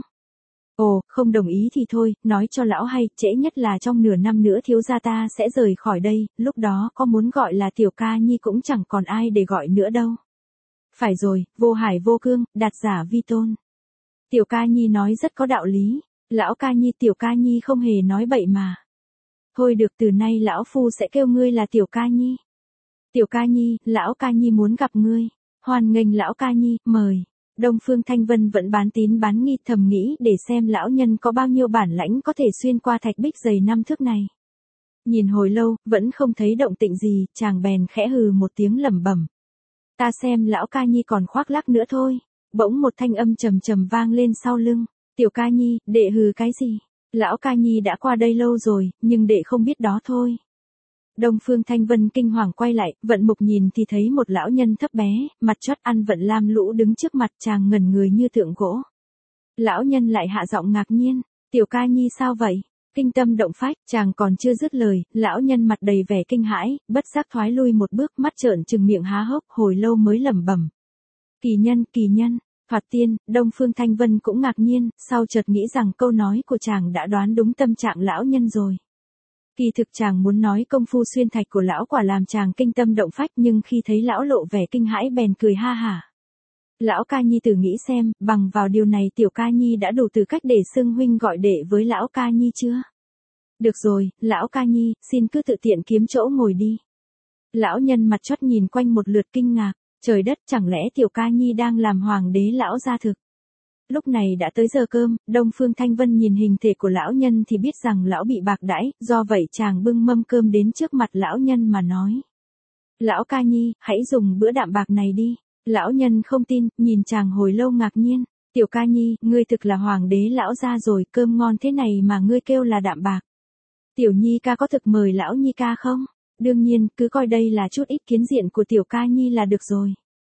Ồ, không đồng ý thì thôi, nói cho lão hay, trễ nhất là trong nửa năm nữa thiếu gia ta sẽ rời khỏi đây, lúc đó có muốn gọi là Tiểu Ca Nhi cũng chẳng còn ai để gọi nữa đâu. Phải rồi, vô hải vô cương, đạt giả vi tôn. Tiểu Ca Nhi nói rất có đạo lý, Lão Ca Nhi Tiểu Ca Nhi không hề nói bậy mà. Thôi được, từ nay lão phu sẽ kêu ngươi là Tiểu Ca Nhi. Tiểu Ca Nhi, Lão Ca Nhi muốn gặp ngươi. Hoan nghênh Lão Ca Nhi, mời. Đông Phương Thanh Vân vẫn bán tín bán nghi, thầm nghĩ để xem lão nhân có bao nhiêu bản lãnh có thể xuyên qua thạch bích dày 5 thước này. Nhìn hồi lâu, vẫn không thấy động tĩnh gì, chàng bèn khẽ hừ một tiếng lẩm bẩm. Ta xem Lão Ca Nhi còn khoác lác nữa thôi. Bỗng một thanh âm trầm trầm vang lên sau lưng. Tiểu Ca Nhi, đệ hừ cái gì? Lão Ca Nhi đã qua đây lâu rồi, nhưng đệ không biết đó thôi. Đông Phương Thanh Vân kinh hoàng quay lại, vận mục nhìn thì thấy một lão nhân thấp bé, mặt chót ăn vận lam lũ đứng trước mặt, chàng ngẩn người như tượng gỗ. Lão nhân lại hạ giọng ngạc nhiên, Tiểu Ca Nhi sao vậy? Kinh tâm động phách, chàng còn chưa dứt lời, lão nhân mặt đầy vẻ kinh hãi, bất giác thoái lui một bước, mắt trợn trừng miệng há hốc, hồi lâu mới lẩm bẩm. Kỳ nhân, Thoạt tiên, Đông Phương Thanh Vân cũng ngạc nhiên, sau chợt nghĩ rằng câu nói của chàng đã đoán đúng tâm trạng lão nhân rồi. Kỳ thực chàng muốn nói công phu xuyên thạch của lão quả làm chàng kinh tâm động phách, nhưng khi thấy lão lộ vẻ kinh hãi bèn cười ha hả. Lão Ca Nhi thử nghĩ xem, bằng vào điều này Tiểu Ca Nhi đã đủ tư cách để xưng huynh gọi đệ với Lão Ca Nhi chưa? Được rồi, Lão Ca Nhi, xin cứ tự tiện kiếm chỗ ngồi đi. Lão nhân mặt chót nhìn quanh một lượt kinh ngạc, trời đất, chẳng lẽ Tiểu Ca Nhi đang làm hoàng đế lão gia thực? Lúc này đã tới giờ cơm, Đông Phương Thanh Vân nhìn hình thể của lão nhân thì biết rằng lão bị bạc đãi, do vậy chàng bưng mâm cơm đến trước mặt lão nhân mà nói. Lão Ca Nhi, hãy dùng bữa đạm bạc này đi. Lão nhân không tin, nhìn chàng hồi lâu ngạc nhiên. Tiểu Ca Nhi, ngươi thực là hoàng đế lão gia rồi, cơm ngon thế này mà ngươi kêu là đạm bạc. Tiểu Nhi ca có thực mời lão Nhi ca không? Đương nhiên, cứ coi đây là chút ít kiến diện của Tiểu Ca Nhi là được rồi.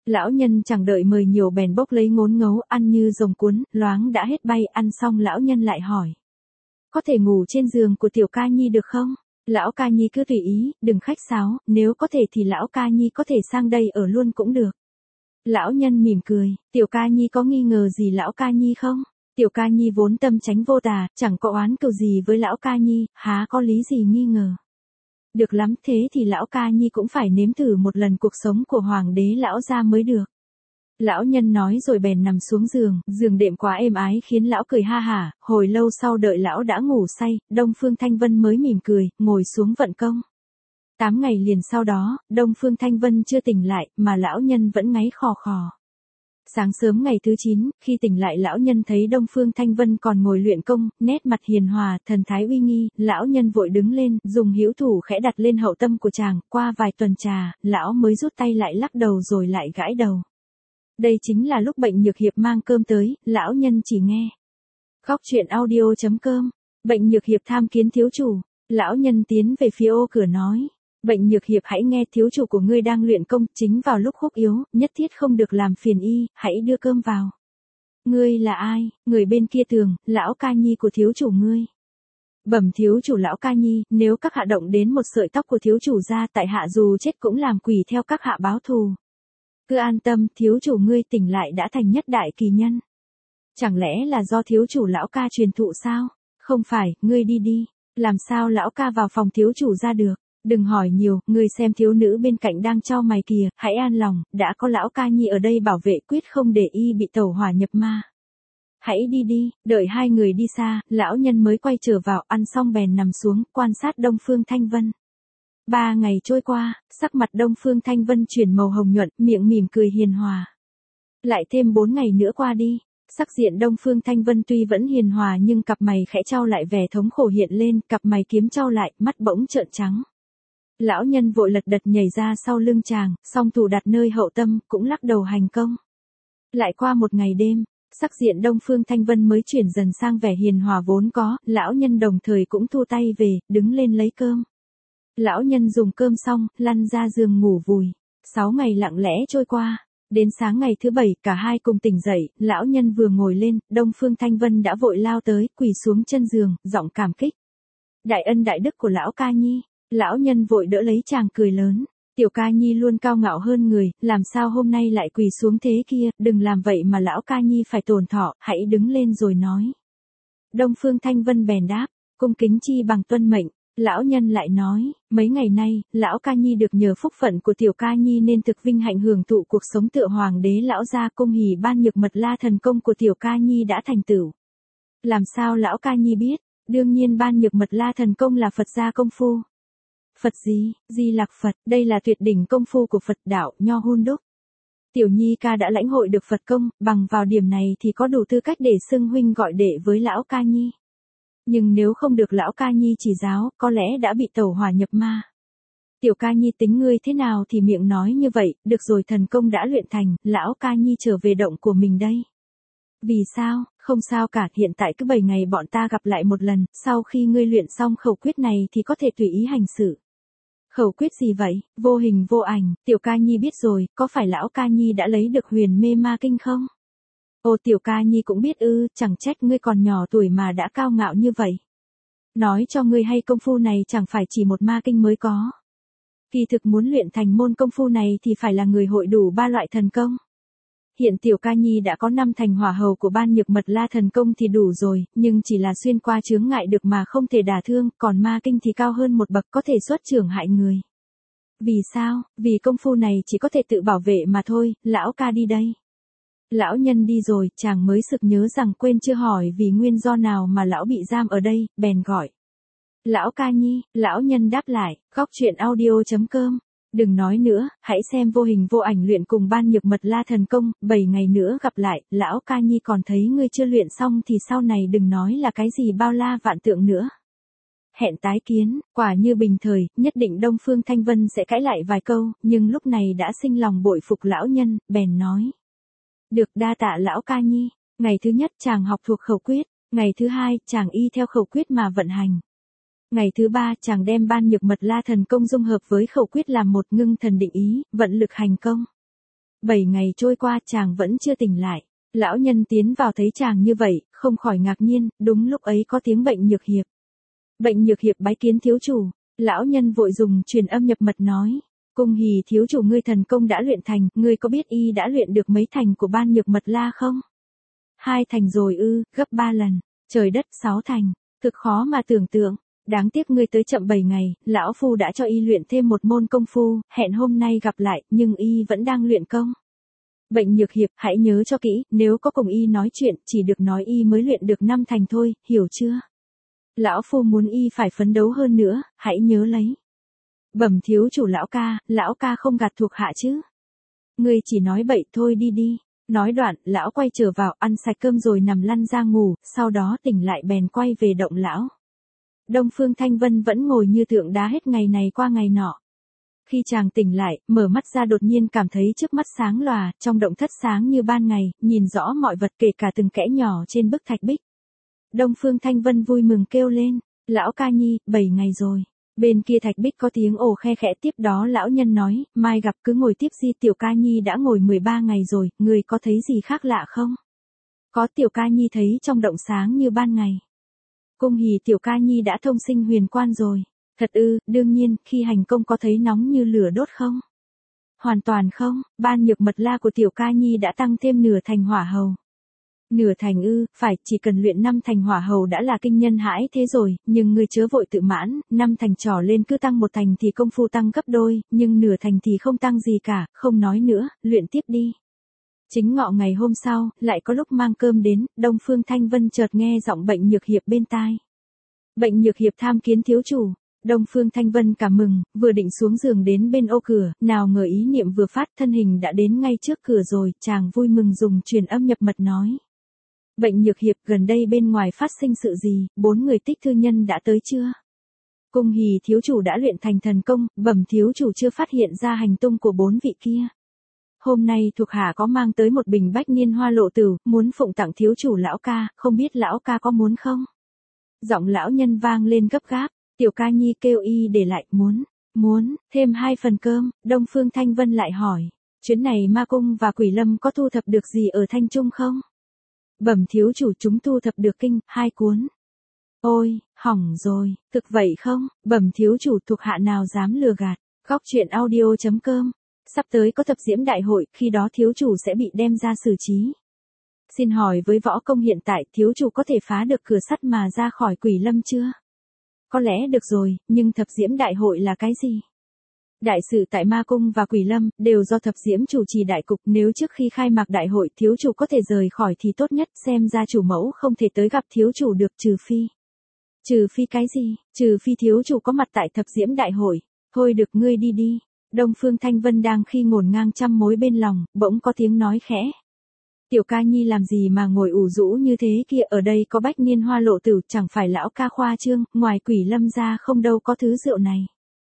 Lão nhân chẳng đợi mời nhiều bèn bốc lấy ngốn ngấu ăn như rồng cuốn, loáng đã hết bay. Ăn xong lão nhân lại hỏi. Có thể ngủ trên giường của tiểu ca nhi được không? Lão ca nhi cứ tùy ý, đừng khách sáo, nếu có thể thì lão ca nhi có thể sang đây ở luôn cũng được. Lão nhân mỉm cười, tiểu ca nhi có nghi ngờ gì lão ca nhi không? Tiểu ca nhi vốn tâm tránh vô tà, chẳng có oán cừu gì với lão ca nhi, há có lý gì nghi ngờ. Được lắm, thế thì lão ca nhi cũng phải nếm thử một lần cuộc sống của hoàng đế lão gia mới được. Lão nhân nói rồi bèn nằm xuống giường, giường đệm quá êm ái khiến lão cười ha hả. Hồi lâu sau đợi lão đã ngủ say, Đông Phương Thanh Vân mới mỉm cười, ngồi xuống vận công. 8 ngày liền sau đó, Đông Phương Thanh Vân chưa tỉnh lại, mà lão nhân vẫn ngáy khò khò. Sáng sớm ngày thứ 9, khi tỉnh lại lão nhân thấy Đông Phương Thanh Vân còn ngồi luyện công, nét mặt hiền hòa, thần thái uy nghi, lão nhân vội đứng lên, dùng hữu thủ khẽ đặt lên hậu tâm của chàng, qua vài tuần trà, lão mới rút tay lại lắc đầu rồi lại gãi đầu. Đây chính là lúc Bệnh Nhược Hiệp mang cơm tới, lão nhân chỉ nghe. Khóc chuyện audio.com, Bệnh Nhược Hiệp tham kiến thiếu chủ, lão nhân tiến về phía ô cửa nói. Bệnh Nhược Hiệp hãy nghe, thiếu chủ của ngươi đang luyện công, chính vào lúc khúc yếu, nhất thiết không được làm phiền y, hãy đưa cơm vào. Ngươi là ai? Người bên kia tường, lão ca nhi của thiếu chủ ngươi. Bẩm thiếu chủ lão ca nhi, nếu các hạ động đến một sợi tóc của thiếu chủ ra, tại hạ dù chết cũng làm quỷ theo các hạ báo thù. Cứ an tâm, thiếu chủ ngươi tỉnh lại đã thành nhất đại kỳ nhân. Chẳng lẽ là do thiếu chủ lão ca truyền thụ sao? Không phải, ngươi đi đi, làm sao lão ca vào phòng thiếu chủ ra được? Đừng hỏi nhiều, ngươi xem thiếu nữ bên cạnh đang chau mày kìa, hãy an lòng, đã có lão ca nhi ở đây bảo vệ, quyết không để y bị tẩu hỏa nhập ma. Hãy đi đi, đợi hai người đi xa, lão nhân mới quay trở vào, ăn xong bèn nằm xuống, quan sát Đông Phương Thanh Vân. 3 ngày trôi qua, sắc mặt Đông Phương Thanh Vân chuyển màu hồng nhuận, miệng mỉm cười hiền hòa. Lại thêm 4 ngày nữa qua đi, sắc diện Đông Phương Thanh Vân tuy vẫn hiền hòa nhưng cặp mày khẽ trao lại, vẻ thống khổ hiện lên, cặp mày kiếm trao lại, mắt bỗng trợn trắng. Lão nhân vội lật đật nhảy ra sau lưng chàng, song thủ đặt nơi hậu tâm, cũng lắc đầu hành công. Lại qua một ngày đêm, sắc diện Đông Phương Thanh Vân mới chuyển dần sang vẻ hiền hòa vốn có, lão nhân đồng thời cũng thu tay về, đứng lên lấy cơm. Lão nhân dùng cơm xong, lăn ra giường ngủ vùi. 6 ngày lặng lẽ trôi qua. Đến sáng ngày thứ 7, cả hai cùng tỉnh dậy, lão nhân vừa ngồi lên, Đông Phương Thanh Vân đã vội lao tới, quỳ xuống chân giường, giọng cảm kích. Đại ân đại đức của lão ca nhi. Lão nhân vội đỡ lấy chàng cười lớn. Tiểu ca nhi luôn cao ngạo hơn người, làm sao hôm nay lại quỳ xuống thế kia, đừng làm vậy mà lão ca nhi phải tổn thọ, hãy đứng lên rồi nói. Đông Phương Thanh Vân bèn đáp, cung kính chi bằng tuân mệnh. Lão nhân lại nói, mấy ngày nay, lão ca nhi được nhờ phúc phận của tiểu ca nhi nên thực vinh hạnh hưởng thụ cuộc sống tựa hoàng đế lão gia, cung hỉ ban nhược mật la thần công của tiểu ca nhi đã thành tựu. Làm sao lão ca nhi biết? Đương nhiên ban nhược mật la thần công là Phật gia công phu. Phật gì? Di Lạc Phật, đây là tuyệt đỉnh công phu của Phật đạo, Nho Hun Đúc. Tiểu nhi ca đã lãnh hội được Phật công, bằng vào điểm này thì có đủ tư cách để xưng huynh gọi đệ với lão ca nhi. Nhưng nếu không được lão ca nhi chỉ giáo, có lẽ đã bị tẩu hỏa nhập ma. Tiểu ca nhi tính ngươi thế nào thì miệng nói như vậy, được rồi, thần công đã luyện thành, lão ca nhi trở về động của mình đây. Vì sao? Không sao cả, hiện tại cứ 7 ngày bọn ta gặp lại một lần, sau khi ngươi luyện xong khẩu quyết này thì có thể tùy ý hành sự. Khẩu quyết gì vậy? Vô hình vô ảnh, tiểu ca nhi biết rồi, có phải lão ca nhi đã lấy được huyền mê ma kinh không? Ô, tiểu ca nhi cũng biết ư, chẳng trách ngươi còn nhỏ tuổi mà đã cao ngạo như vậy. Nói cho ngươi hay, công phu này chẳng phải chỉ một ma kinh mới có. Kỳ thực muốn luyện thành môn công phu này thì phải là người hội đủ 3 loại thần công. Hiện tiểu ca nhi đã có 5 thành hỏa hầu của ban nhược mật la thần công thì đủ rồi, nhưng chỉ là xuyên qua chướng ngại được mà không thể đả thương, còn ma kinh thì cao hơn một bậc, có thể xuất chưởng hại người. Vì sao? Vì công phu này chỉ có thể tự bảo vệ mà thôi, lão ca đi đây. Lão nhân đi rồi, chàng mới sực nhớ rằng quên chưa hỏi vì nguyên do nào mà lão bị giam ở đây, bèn gọi. Lão ca nhi, lão nhân đáp lại, khóc chuyện audio.com. Đừng nói nữa, hãy xem vô hình vô ảnh luyện cùng ban nhược mật la thần công, 7 ngày nữa gặp lại, lão ca nhi còn thấy ngươi chưa luyện xong thì sau này đừng nói là cái gì bao la vạn tượng nữa. Hẹn tái kiến, quả như bình thời, nhất định Đông Phương Thanh Vân sẽ cãi lại vài câu, nhưng lúc này đã sinh lòng bội phục lão nhân, bèn nói. Được, đa tạ lão ca nhi. Ngày thứ nhất chàng học thuộc khẩu quyết, ngày thứ hai chàng y theo khẩu quyết mà vận hành. Ngày thứ 3 chàng đem ban nhược mật la thần công dung hợp với khẩu quyết làm một, ngưng thần định ý, vận lực hành công. 7 ngày trôi qua chàng vẫn chưa tỉnh lại. Lão nhân tiến vào thấy chàng như vậy, không khỏi ngạc nhiên, đúng lúc ấy có tiếng Bệnh Nhược Hiệp. Bệnh Nhược Hiệp bái kiến thiếu chủ. Lão nhân vội dùng truyền âm nhập mật nói. Cung hỉ thiếu chủ, ngươi thần công đã luyện thành, ngươi có biết y đã luyện được mấy thành của Ban Nhược Mật La không? 2 thành rồi ư, gấp 3 lần. Trời đất, 6 thành. Thực khó mà tưởng tượng. Đáng tiếc ngươi tới chậm 7 ngày, lão phu đã cho y luyện thêm một môn công phu, hẹn hôm nay gặp lại, nhưng y vẫn đang luyện công. Bệnh Nhược Hiệp, hãy nhớ cho kỹ, nếu có cùng y nói chuyện, chỉ được nói y mới luyện được 5 thành thôi, hiểu chưa? Lão phu muốn y phải phấn đấu hơn nữa, hãy nhớ lấy. Bẩm thiếu chủ, lão ca không gạt thuộc hạ chứ. Ngươi chỉ nói bậy thôi, đi đi. Nói đoạn, lão quay trở vào, ăn sạch cơm rồi nằm lăn ra ngủ, sau đó tỉnh lại bèn quay về động lão. Đông Phương Thanh Vân vẫn ngồi như tượng đá hết ngày này qua ngày nọ. Khi chàng tỉnh lại, mở mắt ra đột nhiên cảm thấy trước mắt sáng lòa, trong động thất sáng như ban ngày, nhìn rõ mọi vật kể cả từng kẽ nhỏ trên bức thạch bích. Đông Phương Thanh Vân vui mừng kêu lên, lão ca nhi, 7 ngày rồi. Bên kia thạch bích có tiếng ồ khe khẽ, tiếp đó lão nhân nói, mai gặp cứ ngồi tiếp di, tiểu ca nhi đã ngồi 13 ngày rồi, người có thấy gì khác lạ không? Có, tiểu ca nhi thấy trong động sáng như ban ngày. Cung hỉ tiểu ca nhi đã thông sinh huyền quan rồi. Thật ư? Đương nhiên, khi hành công có thấy nóng như lửa đốt không? Hoàn toàn không, Ban Nhược Mật La của tiểu ca nhi đã tăng thêm nửa thành hỏa hầu. Nửa thành ư? Phải, chỉ cần luyện 5 thành hỏa hầu đã là kinh nhân hãi thế rồi, nhưng ngươi chớ vội tự mãn, 5 thành trỏ lên cứ tăng 1 thành thì công phu tăng gấp đôi, nhưng nửa thành thì không tăng gì cả, không nói nữa, luyện tiếp đi. Chính ngọ ngày hôm sau, lại có lúc mang cơm đến, Đông Phương Thanh Vân chợt nghe giọng Bệnh Nhược Hiệp bên tai. Bệnh Nhược Hiệp tham kiến thiếu chủ. Đông Phương Thanh Vân cảm mừng, vừa định xuống giường đến bên ô cửa, nào ngờ ý niệm vừa phát, thân hình đã đến ngay trước cửa rồi, chàng vui mừng dùng truyền âm nhập mật nói. Bệnh Nhược Hiệp, gần đây bên ngoài phát sinh sự gì, 4 người Tích Thư Nhân đã tới chưa? Cung hỉ thiếu chủ đã luyện thành thần công, bẩm thiếu chủ chưa phát hiện ra hành tung của 4 vị kia. Hôm nay thuộc hạ có mang tới một bình bách niên hoa lộ tử, muốn phụng tặng thiếu chủ lão ca, không biết lão ca có muốn không? Giọng lão nhân vang lên gấp gáp, tiểu ca nhi kêu y để lại, muốn, thêm 2 phần cơm. Đông Phương Thanh Vân lại hỏi, chuyến này Ma Cung và Quỷ Lâm có thu thập được gì ở Thanh Trung không? Bẩm thiếu chủ, chúng thu thập được kinh, 2 cuốn. Ôi, hỏng rồi, thực vậy không? Bẩm thiếu chủ, thuộc hạ nào dám lừa gạt. Góc truyện audio.com. Sắp tới có thập diễm đại hội, khi đó thiếu chủ sẽ bị đem ra xử trí. Xin hỏi với võ công hiện tại, thiếu chủ có thể phá được cửa sắt mà ra khỏi Quỷ Lâm chưa? Có lẽ được rồi, nhưng thập diễm đại hội là cái gì? Đại sự tại Ma Cung và Quỷ Lâm, đều do thập diễm chủ trì đại cục, nếu trước khi khai mạc đại hội thiếu chủ có thể rời khỏi thì tốt nhất, xem ra chủ mẫu không thể tới gặp thiếu chủ được, trừ phi. Trừ phi cái gì? Trừ phi thiếu chủ có mặt tại thập diễm đại hội. Thôi được, ngươi đi đi. Đông Phương Thanh Vân đang khi ngổn ngang trăm mối bên lòng, bỗng có tiếng nói khẽ. Tiểu ca nhi làm gì mà ngồi ủ rũ như thế kia, ở đây có bách niên hoa lộ tử, chẳng phải lão ca khoa trương, ngoài Quỷ Lâm ra không đâu có thứ rượu này.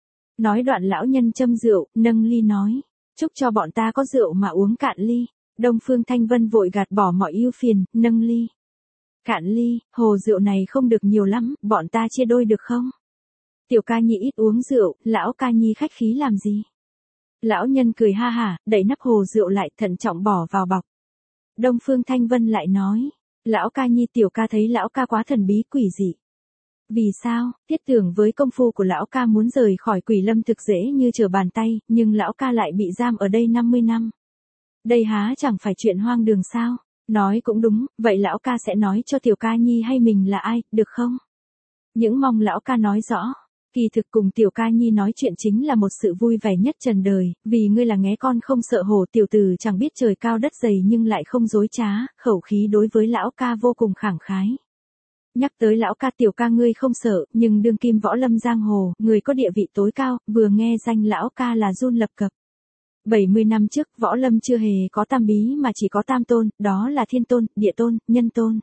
Nói đoạn lão nhân châm rượu, nâng ly nói, chúc cho bọn ta có rượu mà uống cạn ly. Đông Phương Thanh Vân vội gạt bỏ mọi ưu phiền, nâng ly. Cạn ly, hồ rượu này không được nhiều lắm, bọn ta chia đôi được không? Tiểu ca nhi ít uống rượu, lão ca nhi khách khí làm gì? Lão nhân cười ha hả, đẩy nắp hồ rượu lại, thận trọng bỏ vào bọc. Đông Phương Thanh Vân lại nói, lão ca nhi, tiểu ca thấy lão ca quá thần bí quỷ dị. Vì sao? Thiết tưởng với công phu của lão ca muốn rời khỏi Quỷ Lâm thực dễ như trở bàn tay, nhưng lão ca lại bị giam ở đây 50 năm. Đây há chẳng phải chuyện hoang đường sao? Nói cũng đúng, vậy lão ca sẽ nói cho tiểu ca nhi hay mình là ai, được không? Những mong lão ca nói rõ. Kỳ thực cùng tiểu ca nhi nói chuyện chính là một sự vui vẻ nhất trần đời, vì ngươi là nghé con không sợ hổ, tiểu tử chẳng biết trời cao đất dày nhưng lại không dối trá, khẩu khí đối với lão ca vô cùng khẳng khái. Nhắc tới lão ca, tiểu ca ngươi không sợ, nhưng đương kim võ lâm giang hồ, người có địa vị tối cao, vừa nghe danh lão ca là run lập cập. 70 năm trước, võ lâm chưa hề có tam bí mà chỉ có tam tôn, đó là thiên tôn, địa tôn, nhân tôn.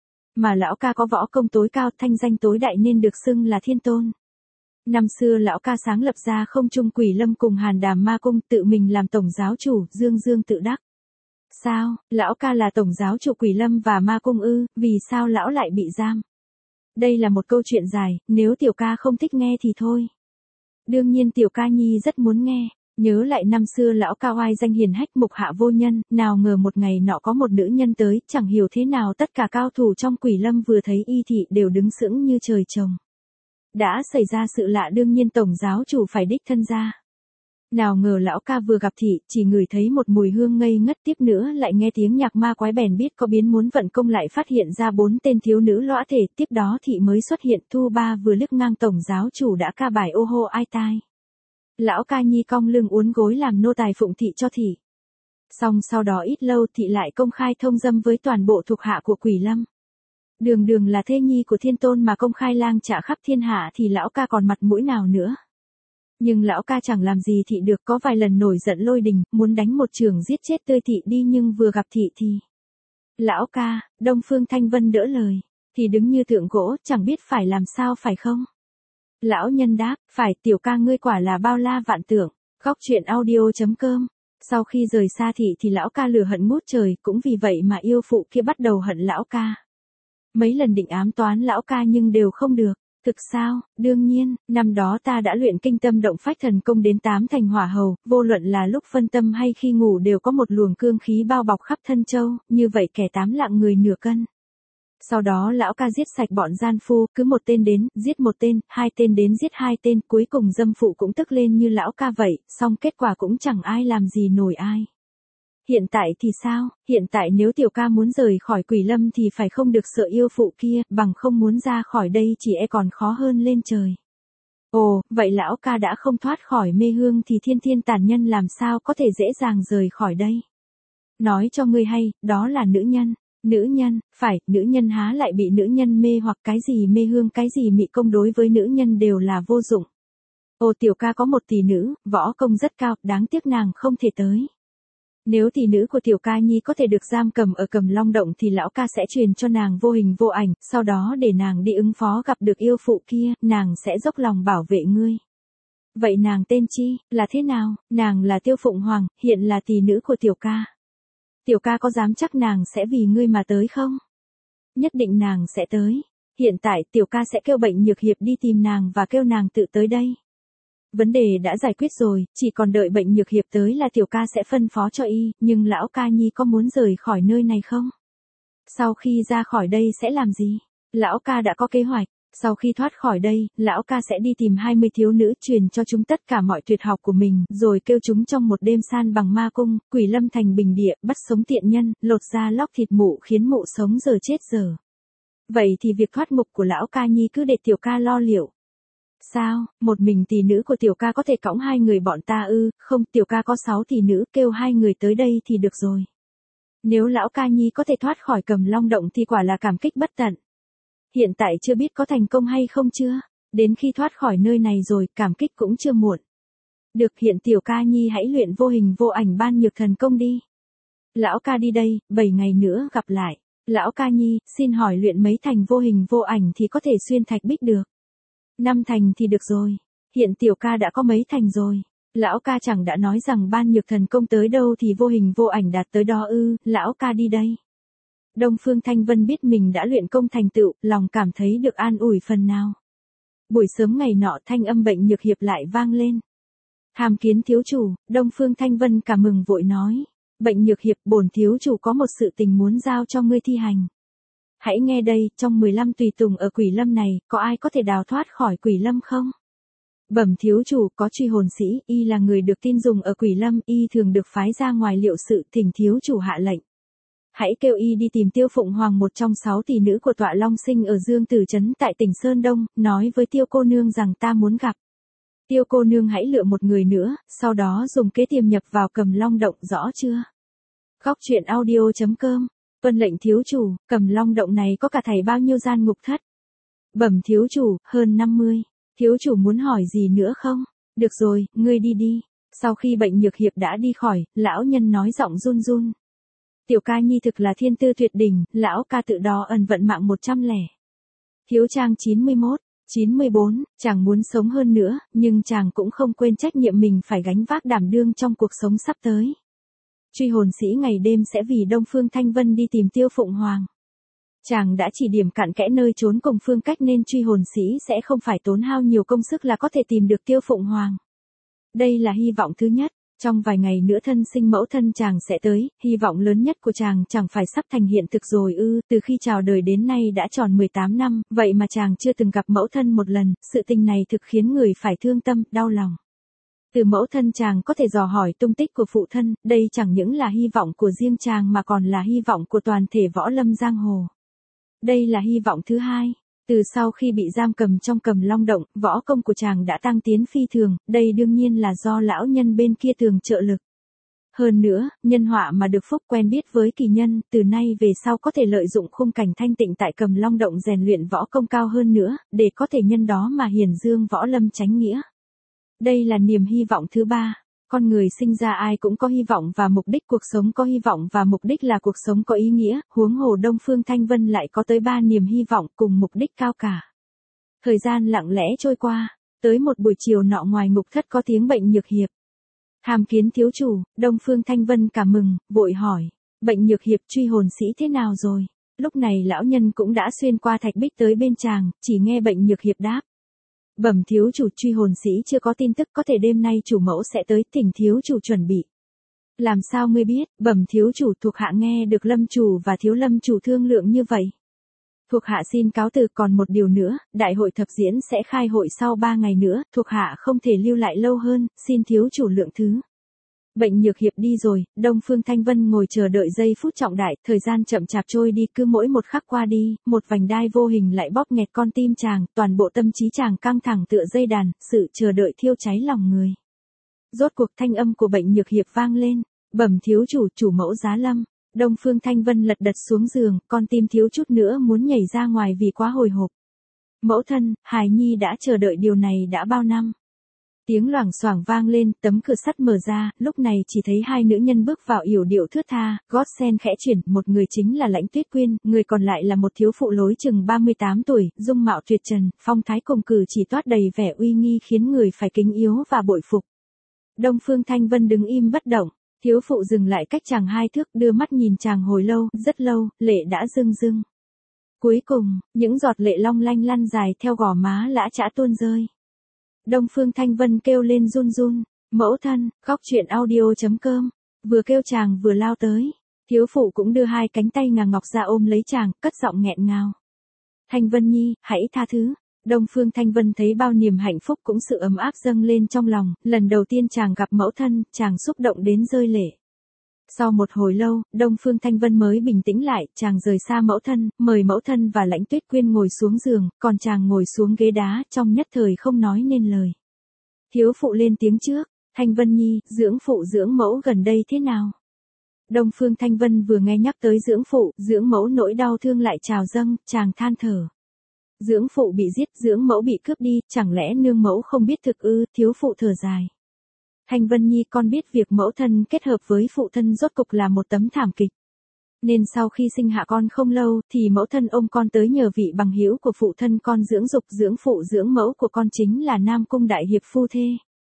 Mà lão ca có võ công tối cao, thanh danh tối đại nên được xưng là thiên tôn. Năm xưa lão ca sáng lập ra Không Trung Quỷ Lâm cùng Hàn Đàm Ma Cung, tự mình làm tổng giáo chủ, dương dương tự đắc. Sao, lão ca là tổng giáo chủ Quỷ Lâm và Ma Cung ư, vì sao lão lại bị giam? Đây là một câu chuyện dài, nếu tiểu ca không thích nghe thì thôi. Đương nhiên tiểu ca nhi rất muốn nghe. Nhớ lại năm xưa lão ca oai danh hiền hách mục hạ vô nhân, nào ngờ một ngày nọ có một nữ nhân tới, chẳng hiểu thế nào tất cả cao thủ trong Quỷ Lâm vừa thấy y thị đều đứng sững như trời trồng. Đã xảy ra sự lạ đương nhiên tổng giáo chủ phải đích thân ra. Nào ngờ lão ca vừa gặp thị, chỉ ngửi thấy một mùi hương ngây ngất, tiếp nữa lại nghe tiếng nhạc ma quái bèn biết có biến, muốn vận công lại phát hiện ra 4 tên thiếu nữ lõa thể, tiếp đó thị mới xuất hiện. Thu Ba vừa liếc ngang tổng giáo chủ đã ca bài ô hô ai tai. Lão ca nhi cong lưng uốn gối làm nô tài phụng thị cho thị. Xong sau đó ít lâu thị lại công khai thông dâm với toàn bộ thuộc hạ của Quỷ Lâm. Đường đường là thê nhi của thiên tôn mà công khai lang trạ khắp thiên hạ thì lão ca còn mặt mũi nào nữa. Nhưng lão ca chẳng làm gì thị được, có vài lần nổi giận lôi đình, muốn đánh một trường giết chết tươi thị đi, nhưng vừa gặp thị thì. Lão ca, Đông Phương Thanh Vân đỡ lời, thì đứng như tượng gỗ, chẳng biết phải làm sao phải không? Lão nhân đáp, phải, tiểu ca ngươi quả là bao la vạn tưởng. Khóc chuyện audio.com. Sau khi rời xa thị thì lão ca lửa hận ngút trời, cũng vì vậy mà yêu phụ kia bắt đầu hận lão ca. Mấy lần định ám toán lão ca nhưng đều không được. Thực sao, đương nhiên, năm đó ta đã luyện kinh tâm động phách thần công đến 8 thành hỏa hầu, vô luận là lúc phân tâm hay khi ngủ đều có một luồng cương khí bao bọc khắp thân châu, như vậy kẻ 8 lạng người nửa cân. Sau đó lão ca giết sạch bọn gian phu, cứ một tên đến, giết một tên, 2 tên đến giết 2 tên, cuối cùng dâm phụ cũng tức lên như lão ca vậy, song kết quả cũng chẳng ai làm gì nổi ai. Hiện tại thì sao, hiện tại nếu tiểu ca muốn rời khỏi Quỷ Lâm thì phải không được sợ yêu phụ kia, bằng không muốn ra khỏi đây chỉ e còn khó hơn lên trời. Ồ, vậy lão ca đã không thoát khỏi mê hương thì thiên thiên tàn nhân làm sao có thể dễ dàng rời khỏi đây. Nói cho ngươi hay, đó là nữ nhân. Nữ nhân, phải, nữ nhân há lại bị nữ nhân mê hoặc cái gì mê hương cái gì mị công đối với nữ nhân đều là vô dụng. Ô tiểu ca có một tỷ nữ, võ công rất cao, đáng tiếc nàng không thể tới. Nếu tỷ nữ của tiểu ca nhi có thể được giam cầm ở Cầm Long Động thì lão ca sẽ truyền cho nàng vô hình vô ảnh, sau đó để nàng đi ứng phó gặp được yêu phụ kia, nàng sẽ dốc lòng bảo vệ ngươi. Vậy nàng tên chi, là thế nào? Nàng là Tiêu Phụng Hoàng, hiện là tỷ nữ của tiểu ca. Tiểu ca có dám chắc nàng sẽ vì ngươi mà tới không? Nhất định nàng sẽ tới. Hiện tại tiểu ca sẽ kêu Bệnh Nhược Hiệp đi tìm nàng và kêu nàng tự tới đây. Vấn đề đã giải quyết rồi, chỉ còn đợi Bệnh Nhược Hiệp tới là tiểu ca sẽ phân phó cho y, nhưng lão ca nhi có muốn rời khỏi nơi này không? Sau khi ra khỏi đây sẽ làm gì? Lão ca đã có kế hoạch. Sau khi thoát khỏi đây, lão ca sẽ đi tìm 20 thiếu nữ truyền cho chúng tất cả mọi tuyệt học của mình, rồi kêu chúng trong một đêm san bằng ma cung, Quỷ Lâm thành bình địa, bắt sống tiện nhân, lột da lóc thịt mụ khiến mụ sống giờ chết giờ. Vậy thì việc thoát ngục của lão ca nhi cứ để tiểu ca lo liệu. Sao, một mình tỷ nữ của tiểu ca có thể cõng 2 người bọn ta ư? Không, tiểu ca có 6 tỷ nữ, kêu 2 người tới đây thì được rồi. Nếu lão ca nhi có thể thoát khỏi Cầm Long Động thì quả là cảm kích bất tận. Hiện tại chưa biết có thành công hay không chưa, đến khi thoát khỏi nơi này rồi, cảm kích cũng chưa muộn. Được, hiện tiểu ca nhi hãy luyện vô hình vô ảnh ban nhược thần công đi. Lão ca đi đây, 7 ngày nữa gặp lại. Lão ca nhi, xin hỏi luyện mấy thành vô hình vô ảnh thì có thể xuyên thạch bích được? 5 thành thì được rồi. Hiện tiểu ca đã có mấy thành rồi. Lão ca chẳng đã nói rằng ban nhược thần công tới đâu thì vô hình vô ảnh đạt tới đó ư? Lão ca đi đây. Đông Phương Thanh Vân biết mình đã luyện công thành tựu, lòng cảm thấy được an ủi phần nào. Buổi sớm ngày nọ thanh âm Bệnh Nhược Hiệp lại vang lên. Tham kiến thiếu chủ, Đông Phương Thanh Vân cả mừng vội nói. Bệnh Nhược Hiệp, bổn thiếu chủ có một sự tình muốn giao cho ngươi thi hành. Hãy nghe đây, trong 15 tùy tùng ở Quỷ Lâm này, có ai có thể đào thoát khỏi Quỷ Lâm không? Bẩm thiếu chủ, có Truy Hồn Sĩ, y là người được tin dùng ở Quỷ Lâm, y thường được phái ra ngoài liệu sự, thỉnh thiếu chủ hạ lệnh. Hãy kêu y đi tìm Tiêu Phụng Hoàng, một trong 6 tỷ nữ của tọa Long Sinh ở Dương Tử Trấn tại tỉnh Sơn Đông, nói với Tiêu cô nương rằng ta muốn gặp. Tiêu cô nương hãy lựa một người nữa, sau đó dùng kế tiềm nhập vào Cầm Long Động, rõ chưa? Khóc chuyện audio.com. Tuân lệnh thiếu chủ, Cầm Long Động này có cả thảy bao nhiêu gian ngục thất? Bẩm thiếu chủ, hơn 50. Thiếu chủ muốn hỏi gì nữa không? Được rồi, ngươi đi đi. Sau khi Bệnh Nhược Hiệp đã đi khỏi, lão nhân nói giọng run run. Tiểu ca nhi thực là thiên tư tuyệt đỉnh, lão ca tự đó ẩn vận mạng 100 lẻ. Thiếu trang 91, 94, chàng muốn sống hơn nữa, nhưng chàng cũng không quên trách nhiệm mình phải gánh vác đảm đương trong cuộc sống sắp tới. Truy Hồn Sĩ ngày đêm sẽ vì Đông Phương Thanh Vân đi tìm Tiêu Phụng Hoàng. Chàng đã chỉ điểm cặn kẽ nơi trốn cùng phương cách nên Truy Hồn Sĩ sẽ không phải tốn hao nhiều công sức là có thể tìm được Tiêu Phụng Hoàng. Đây là hy vọng thứ nhất. Trong vài ngày nữa thân sinh mẫu thân chàng sẽ tới, hy vọng lớn nhất của chàng chẳng phải sắp thành hiện thực rồi ư, từ khi chào đời đến nay đã tròn 18 năm, vậy mà chàng chưa từng gặp mẫu thân một lần, sự tình này thực khiến người phải thương tâm, đau lòng. Từ mẫu thân chàng có thể dò hỏi tung tích của phụ thân, đây chẳng những là hy vọng của riêng chàng mà còn là hy vọng của toàn thể võ lâm giang hồ. Đây là hy vọng thứ hai. Từ sau khi bị giam cầm trong Cầm Long Động, võ công của chàng đã tăng tiến phi thường, đây đương nhiên là do lão nhân bên kia thường trợ lực. Hơn nữa, nhân họa mà được phúc quen biết với kỳ nhân, từ nay về sau có thể lợi dụng khung cảnh thanh tịnh tại Cầm Long Động rèn luyện võ công cao hơn nữa, để có thể nhân đó mà hiển dương võ lâm chánh nghĩa. Đây là niềm hy vọng thứ ba. Con người sinh ra ai cũng có hy vọng và mục đích cuộc sống có hy vọng và mục đích là cuộc sống có ý nghĩa, huống hồ Đông Phương Thanh Vân lại có tới 3 niềm hy vọng cùng mục đích cao cả. Thời gian lặng lẽ trôi qua, tới một buổi chiều nọ ngoài ngục thất có tiếng Bệnh Nhược Hiệp. Tham kiến thiếu chủ, Đông Phương Thanh Vân cảm mừng, vội hỏi, Bệnh Nhược Hiệp truy hồn sĩ thế nào rồi? Lúc này lão nhân cũng đã xuyên qua thạch bích tới bên chàng, chỉ nghe Bệnh Nhược Hiệp đáp. Bẩm thiếu chủ truy hồn sĩ chưa có tin tức có thể đêm nay chủ mẫu sẽ tới thỉnh thiếu chủ chuẩn bị. Làm sao ngươi biết, bẩm thiếu chủ thuộc hạ nghe được lâm chủ và thiếu lâm chủ thương lượng như vậy. Thuộc hạ xin cáo từ còn một điều nữa, đại hội thập diễn sẽ khai hội sau 3 ngày nữa, thuộc hạ không thể lưu lại lâu hơn, xin thiếu chủ lượng thứ. Bệnh Nhược Hiệp đi rồi, Đông Phương Thanh Vân ngồi chờ đợi giây phút trọng đại, thời gian chậm chạp trôi đi cứ mỗi một khắc qua đi, một vành đai vô hình lại bóp nghẹt con tim chàng, toàn bộ tâm trí chàng căng thẳng tựa dây đàn, sự chờ đợi thiêu cháy lòng người. Rốt cuộc thanh âm của Bệnh Nhược Hiệp vang lên, bẩm thiếu chủ, chủ mẫu giá lâm. Đông Phương Thanh Vân lật đật xuống giường, con tim thiếu chút nữa muốn nhảy ra ngoài vì quá hồi hộp. Mẫu thân, hài nhi đã chờ đợi điều này đã bao năm. Tiếng loảng xoảng vang lên, tấm cửa sắt mở ra, lúc này chỉ thấy hai nữ nhân bước vào yểu điệu thướt tha, gót sen khẽ chuyển, một người chính là Lãnh Tuyết Quyên, người còn lại là một thiếu phụ lối chừng 38 tuổi, dung mạo tuyệt trần, phong thái cùng cử chỉ toát đầy vẻ uy nghi khiến người phải kính yếu và bội phục. Đông Phương Thanh Vân đứng im bất động, thiếu phụ dừng lại cách chàng 2 thước, đưa mắt nhìn chàng hồi lâu, rất lâu, lệ đã rưng rưng. Cuối cùng, những giọt lệ long lanh lăn dài theo gò má lã chã tuôn rơi. Đông Phương Thanh Vân kêu lên run run, mẫu thân, góc truyện audio.com, vừa kêu chàng vừa lao tới. Thiếu phụ cũng đưa 2 cánh tay ngà ngọc ra ôm lấy chàng, cất giọng nghẹn ngào. Thanh Vân nhi, hãy tha thứ. Đông Phương Thanh Vân thấy bao niềm hạnh phúc cũng sự ấm áp dâng lên trong lòng, lần đầu tiên chàng gặp mẫu thân, chàng xúc động đến rơi lệ. Sau một hồi lâu, Đông Phương Thanh Vân mới bình tĩnh lại, chàng rời xa mẫu thân, mời mẫu thân và Lãnh Tuyết Quyên ngồi xuống giường, còn chàng ngồi xuống ghế đá, trong nhất thời không nói nên lời. Thiếu phụ lên tiếng trước, Thanh Vân nhi, dưỡng phụ dưỡng mẫu gần đây thế nào? Đông Phương Thanh Vân vừa nghe nhắc tới dưỡng phụ, dưỡng mẫu nỗi đau thương lại trào dâng, chàng than thở. Dưỡng phụ bị giết, dưỡng mẫu bị cướp đi, chẳng lẽ nương mẫu không biết thực ư? Thiếu phụ thở dài. Thanh Vân nhi, con biết việc mẫu thân kết hợp với phụ thân rốt cục là một tấm thảm kịch. Nên sau khi sinh hạ con không lâu, thì mẫu thân ôm con tới nhờ vị bằng hữu của phụ thân con dưỡng dục, dưỡng phụ dưỡng mẫu của con chính là Nam Cung đại hiệp phu thê.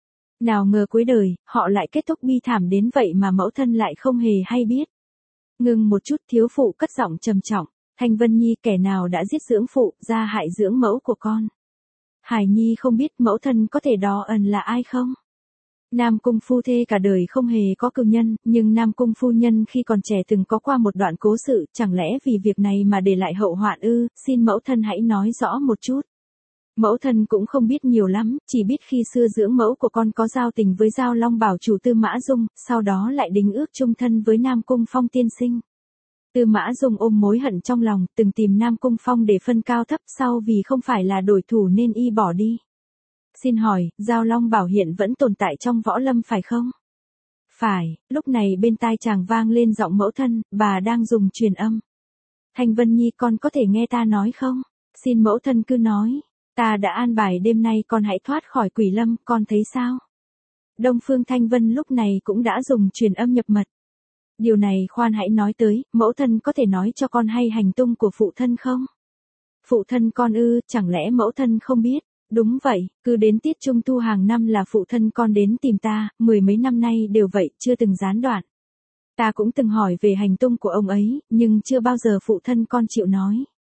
Nào ngờ cuối đời, họ lại kết thúc bi thảm đến vậy mà mẫu thân lại không hề hay biết. Ngừng một chút, thiếu phụ cất giọng trầm trọng. Thanh Vân nhi, kẻ nào đã giết dưỡng phụ, ra hại dưỡng mẫu của con? Hải nhi không biết mẫu thân có thể đo ẩn là ai không? Nam Cung phu thê cả đời không hề có cừu nhân, nhưng Nam Cung phu nhân khi còn trẻ từng có qua một đoạn cố sự, chẳng lẽ vì việc này mà để lại hậu hoạn ư? Xin mẫu thân hãy nói rõ một chút. Mẫu thân cũng không biết nhiều lắm, chỉ biết khi xưa dưỡng mẫu của con có giao tình với Giao Long bảo chủ Tư Mã Dung, sau đó lại đính ước chung thân với Nam Cung Phong tiên sinh. Tư Mã Dung ôm mối hận trong lòng, từng tìm Nam Cung Phong để phân cao thấp, sau vì không phải là đối thủ nên y bỏ đi. Xin hỏi, Giao Long bảo hiện vẫn tồn tại trong võ lâm phải không? Phải, lúc này bên tai chàng vang lên giọng mẫu thân, bà đang dùng truyền âm. Thanh Vân nhi, con có thể nghe ta nói không? Xin mẫu thân cứ nói, ta đã an bài đêm nay con hãy thoát khỏi quỷ lâm, con thấy sao? Đông Phương Thanh Vân lúc này cũng đã dùng truyền âm nhập mật. Điều này khoan hãy nói tới, mẫu thân có thể nói cho con hay hành tung của phụ thân không? Phụ thân con ư, chẳng lẽ mẫu thân không biết? Đúng vậy, cứ đến tiết trung thu hàng năm là phụ thân con đến tìm ta, 10 mấy năm nay đều vậy, chưa từng gián đoạn. Ta cũng từng hỏi về hành tung của ông ấy, nhưng chưa bao giờ phụ thân con chịu nói.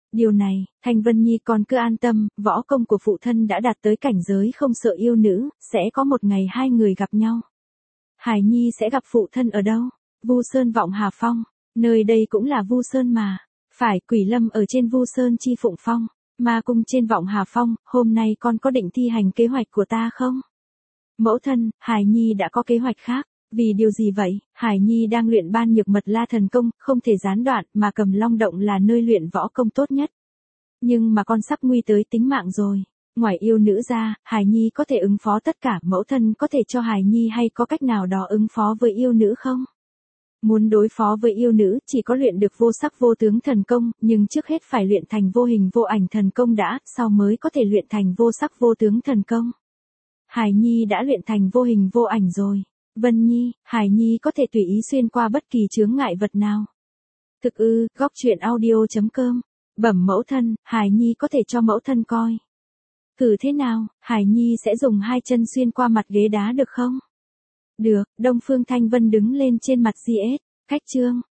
Điều này, Thanh Vân Nhi con cứ an tâm, võ công của phụ thân đã đạt tới cảnh giới không sợ yêu nữ, sẽ có một ngày hai người gặp nhau. Hải Nhi sẽ gặp phụ thân ở đâu? Vu Sơn Vọng Hà Phong, nơi đây cũng là Vu Sơn mà. Phải, Quỷ Lâm ở trên Vu Sơn Chi Phụng Phong, Ma Cung trên Vọng Hà Phong, hôm nay con có định thi hành kế hoạch của ta không? Mẫu thân, Hải Nhi đã có kế hoạch khác. Vì điều gì vậy? Hải Nhi đang luyện Ban Nhược Mật La thần công, không thể gián đoạn, mà Cầm Long Động là nơi luyện võ công tốt nhất. Nhưng mà con sắp nguy tới tính mạng rồi. Ngoài yêu nữ ra, Hải Nhi có thể ứng phó tất cả, mẫu thân có thể cho Hải Nhi hay có cách nào đó ứng phó với yêu nữ không? Muốn đối phó với yêu nữ chỉ có luyện được vô sắc vô tướng thần công, nhưng trước hết phải luyện thành vô hình vô ảnh thần công đã, sau mới có thể luyện thành vô sắc vô tướng thần công. Hải Nhi đã luyện thành vô hình vô ảnh rồi. Vân Nhi, Hải Nhi có thể tùy ý xuyên qua bất kỳ chướng ngại vật nào. Thực ư, góc truyện audio.com. Bẩm mẫu thân, Hải Nhi có thể cho mẫu thân coi. Thử thế nào, Hải Nhi sẽ dùng hai chân xuyên qua mặt ghế đá được không? Được, Đông Phương Thanh Vân đứng lên trên mặt GS. Khách chương.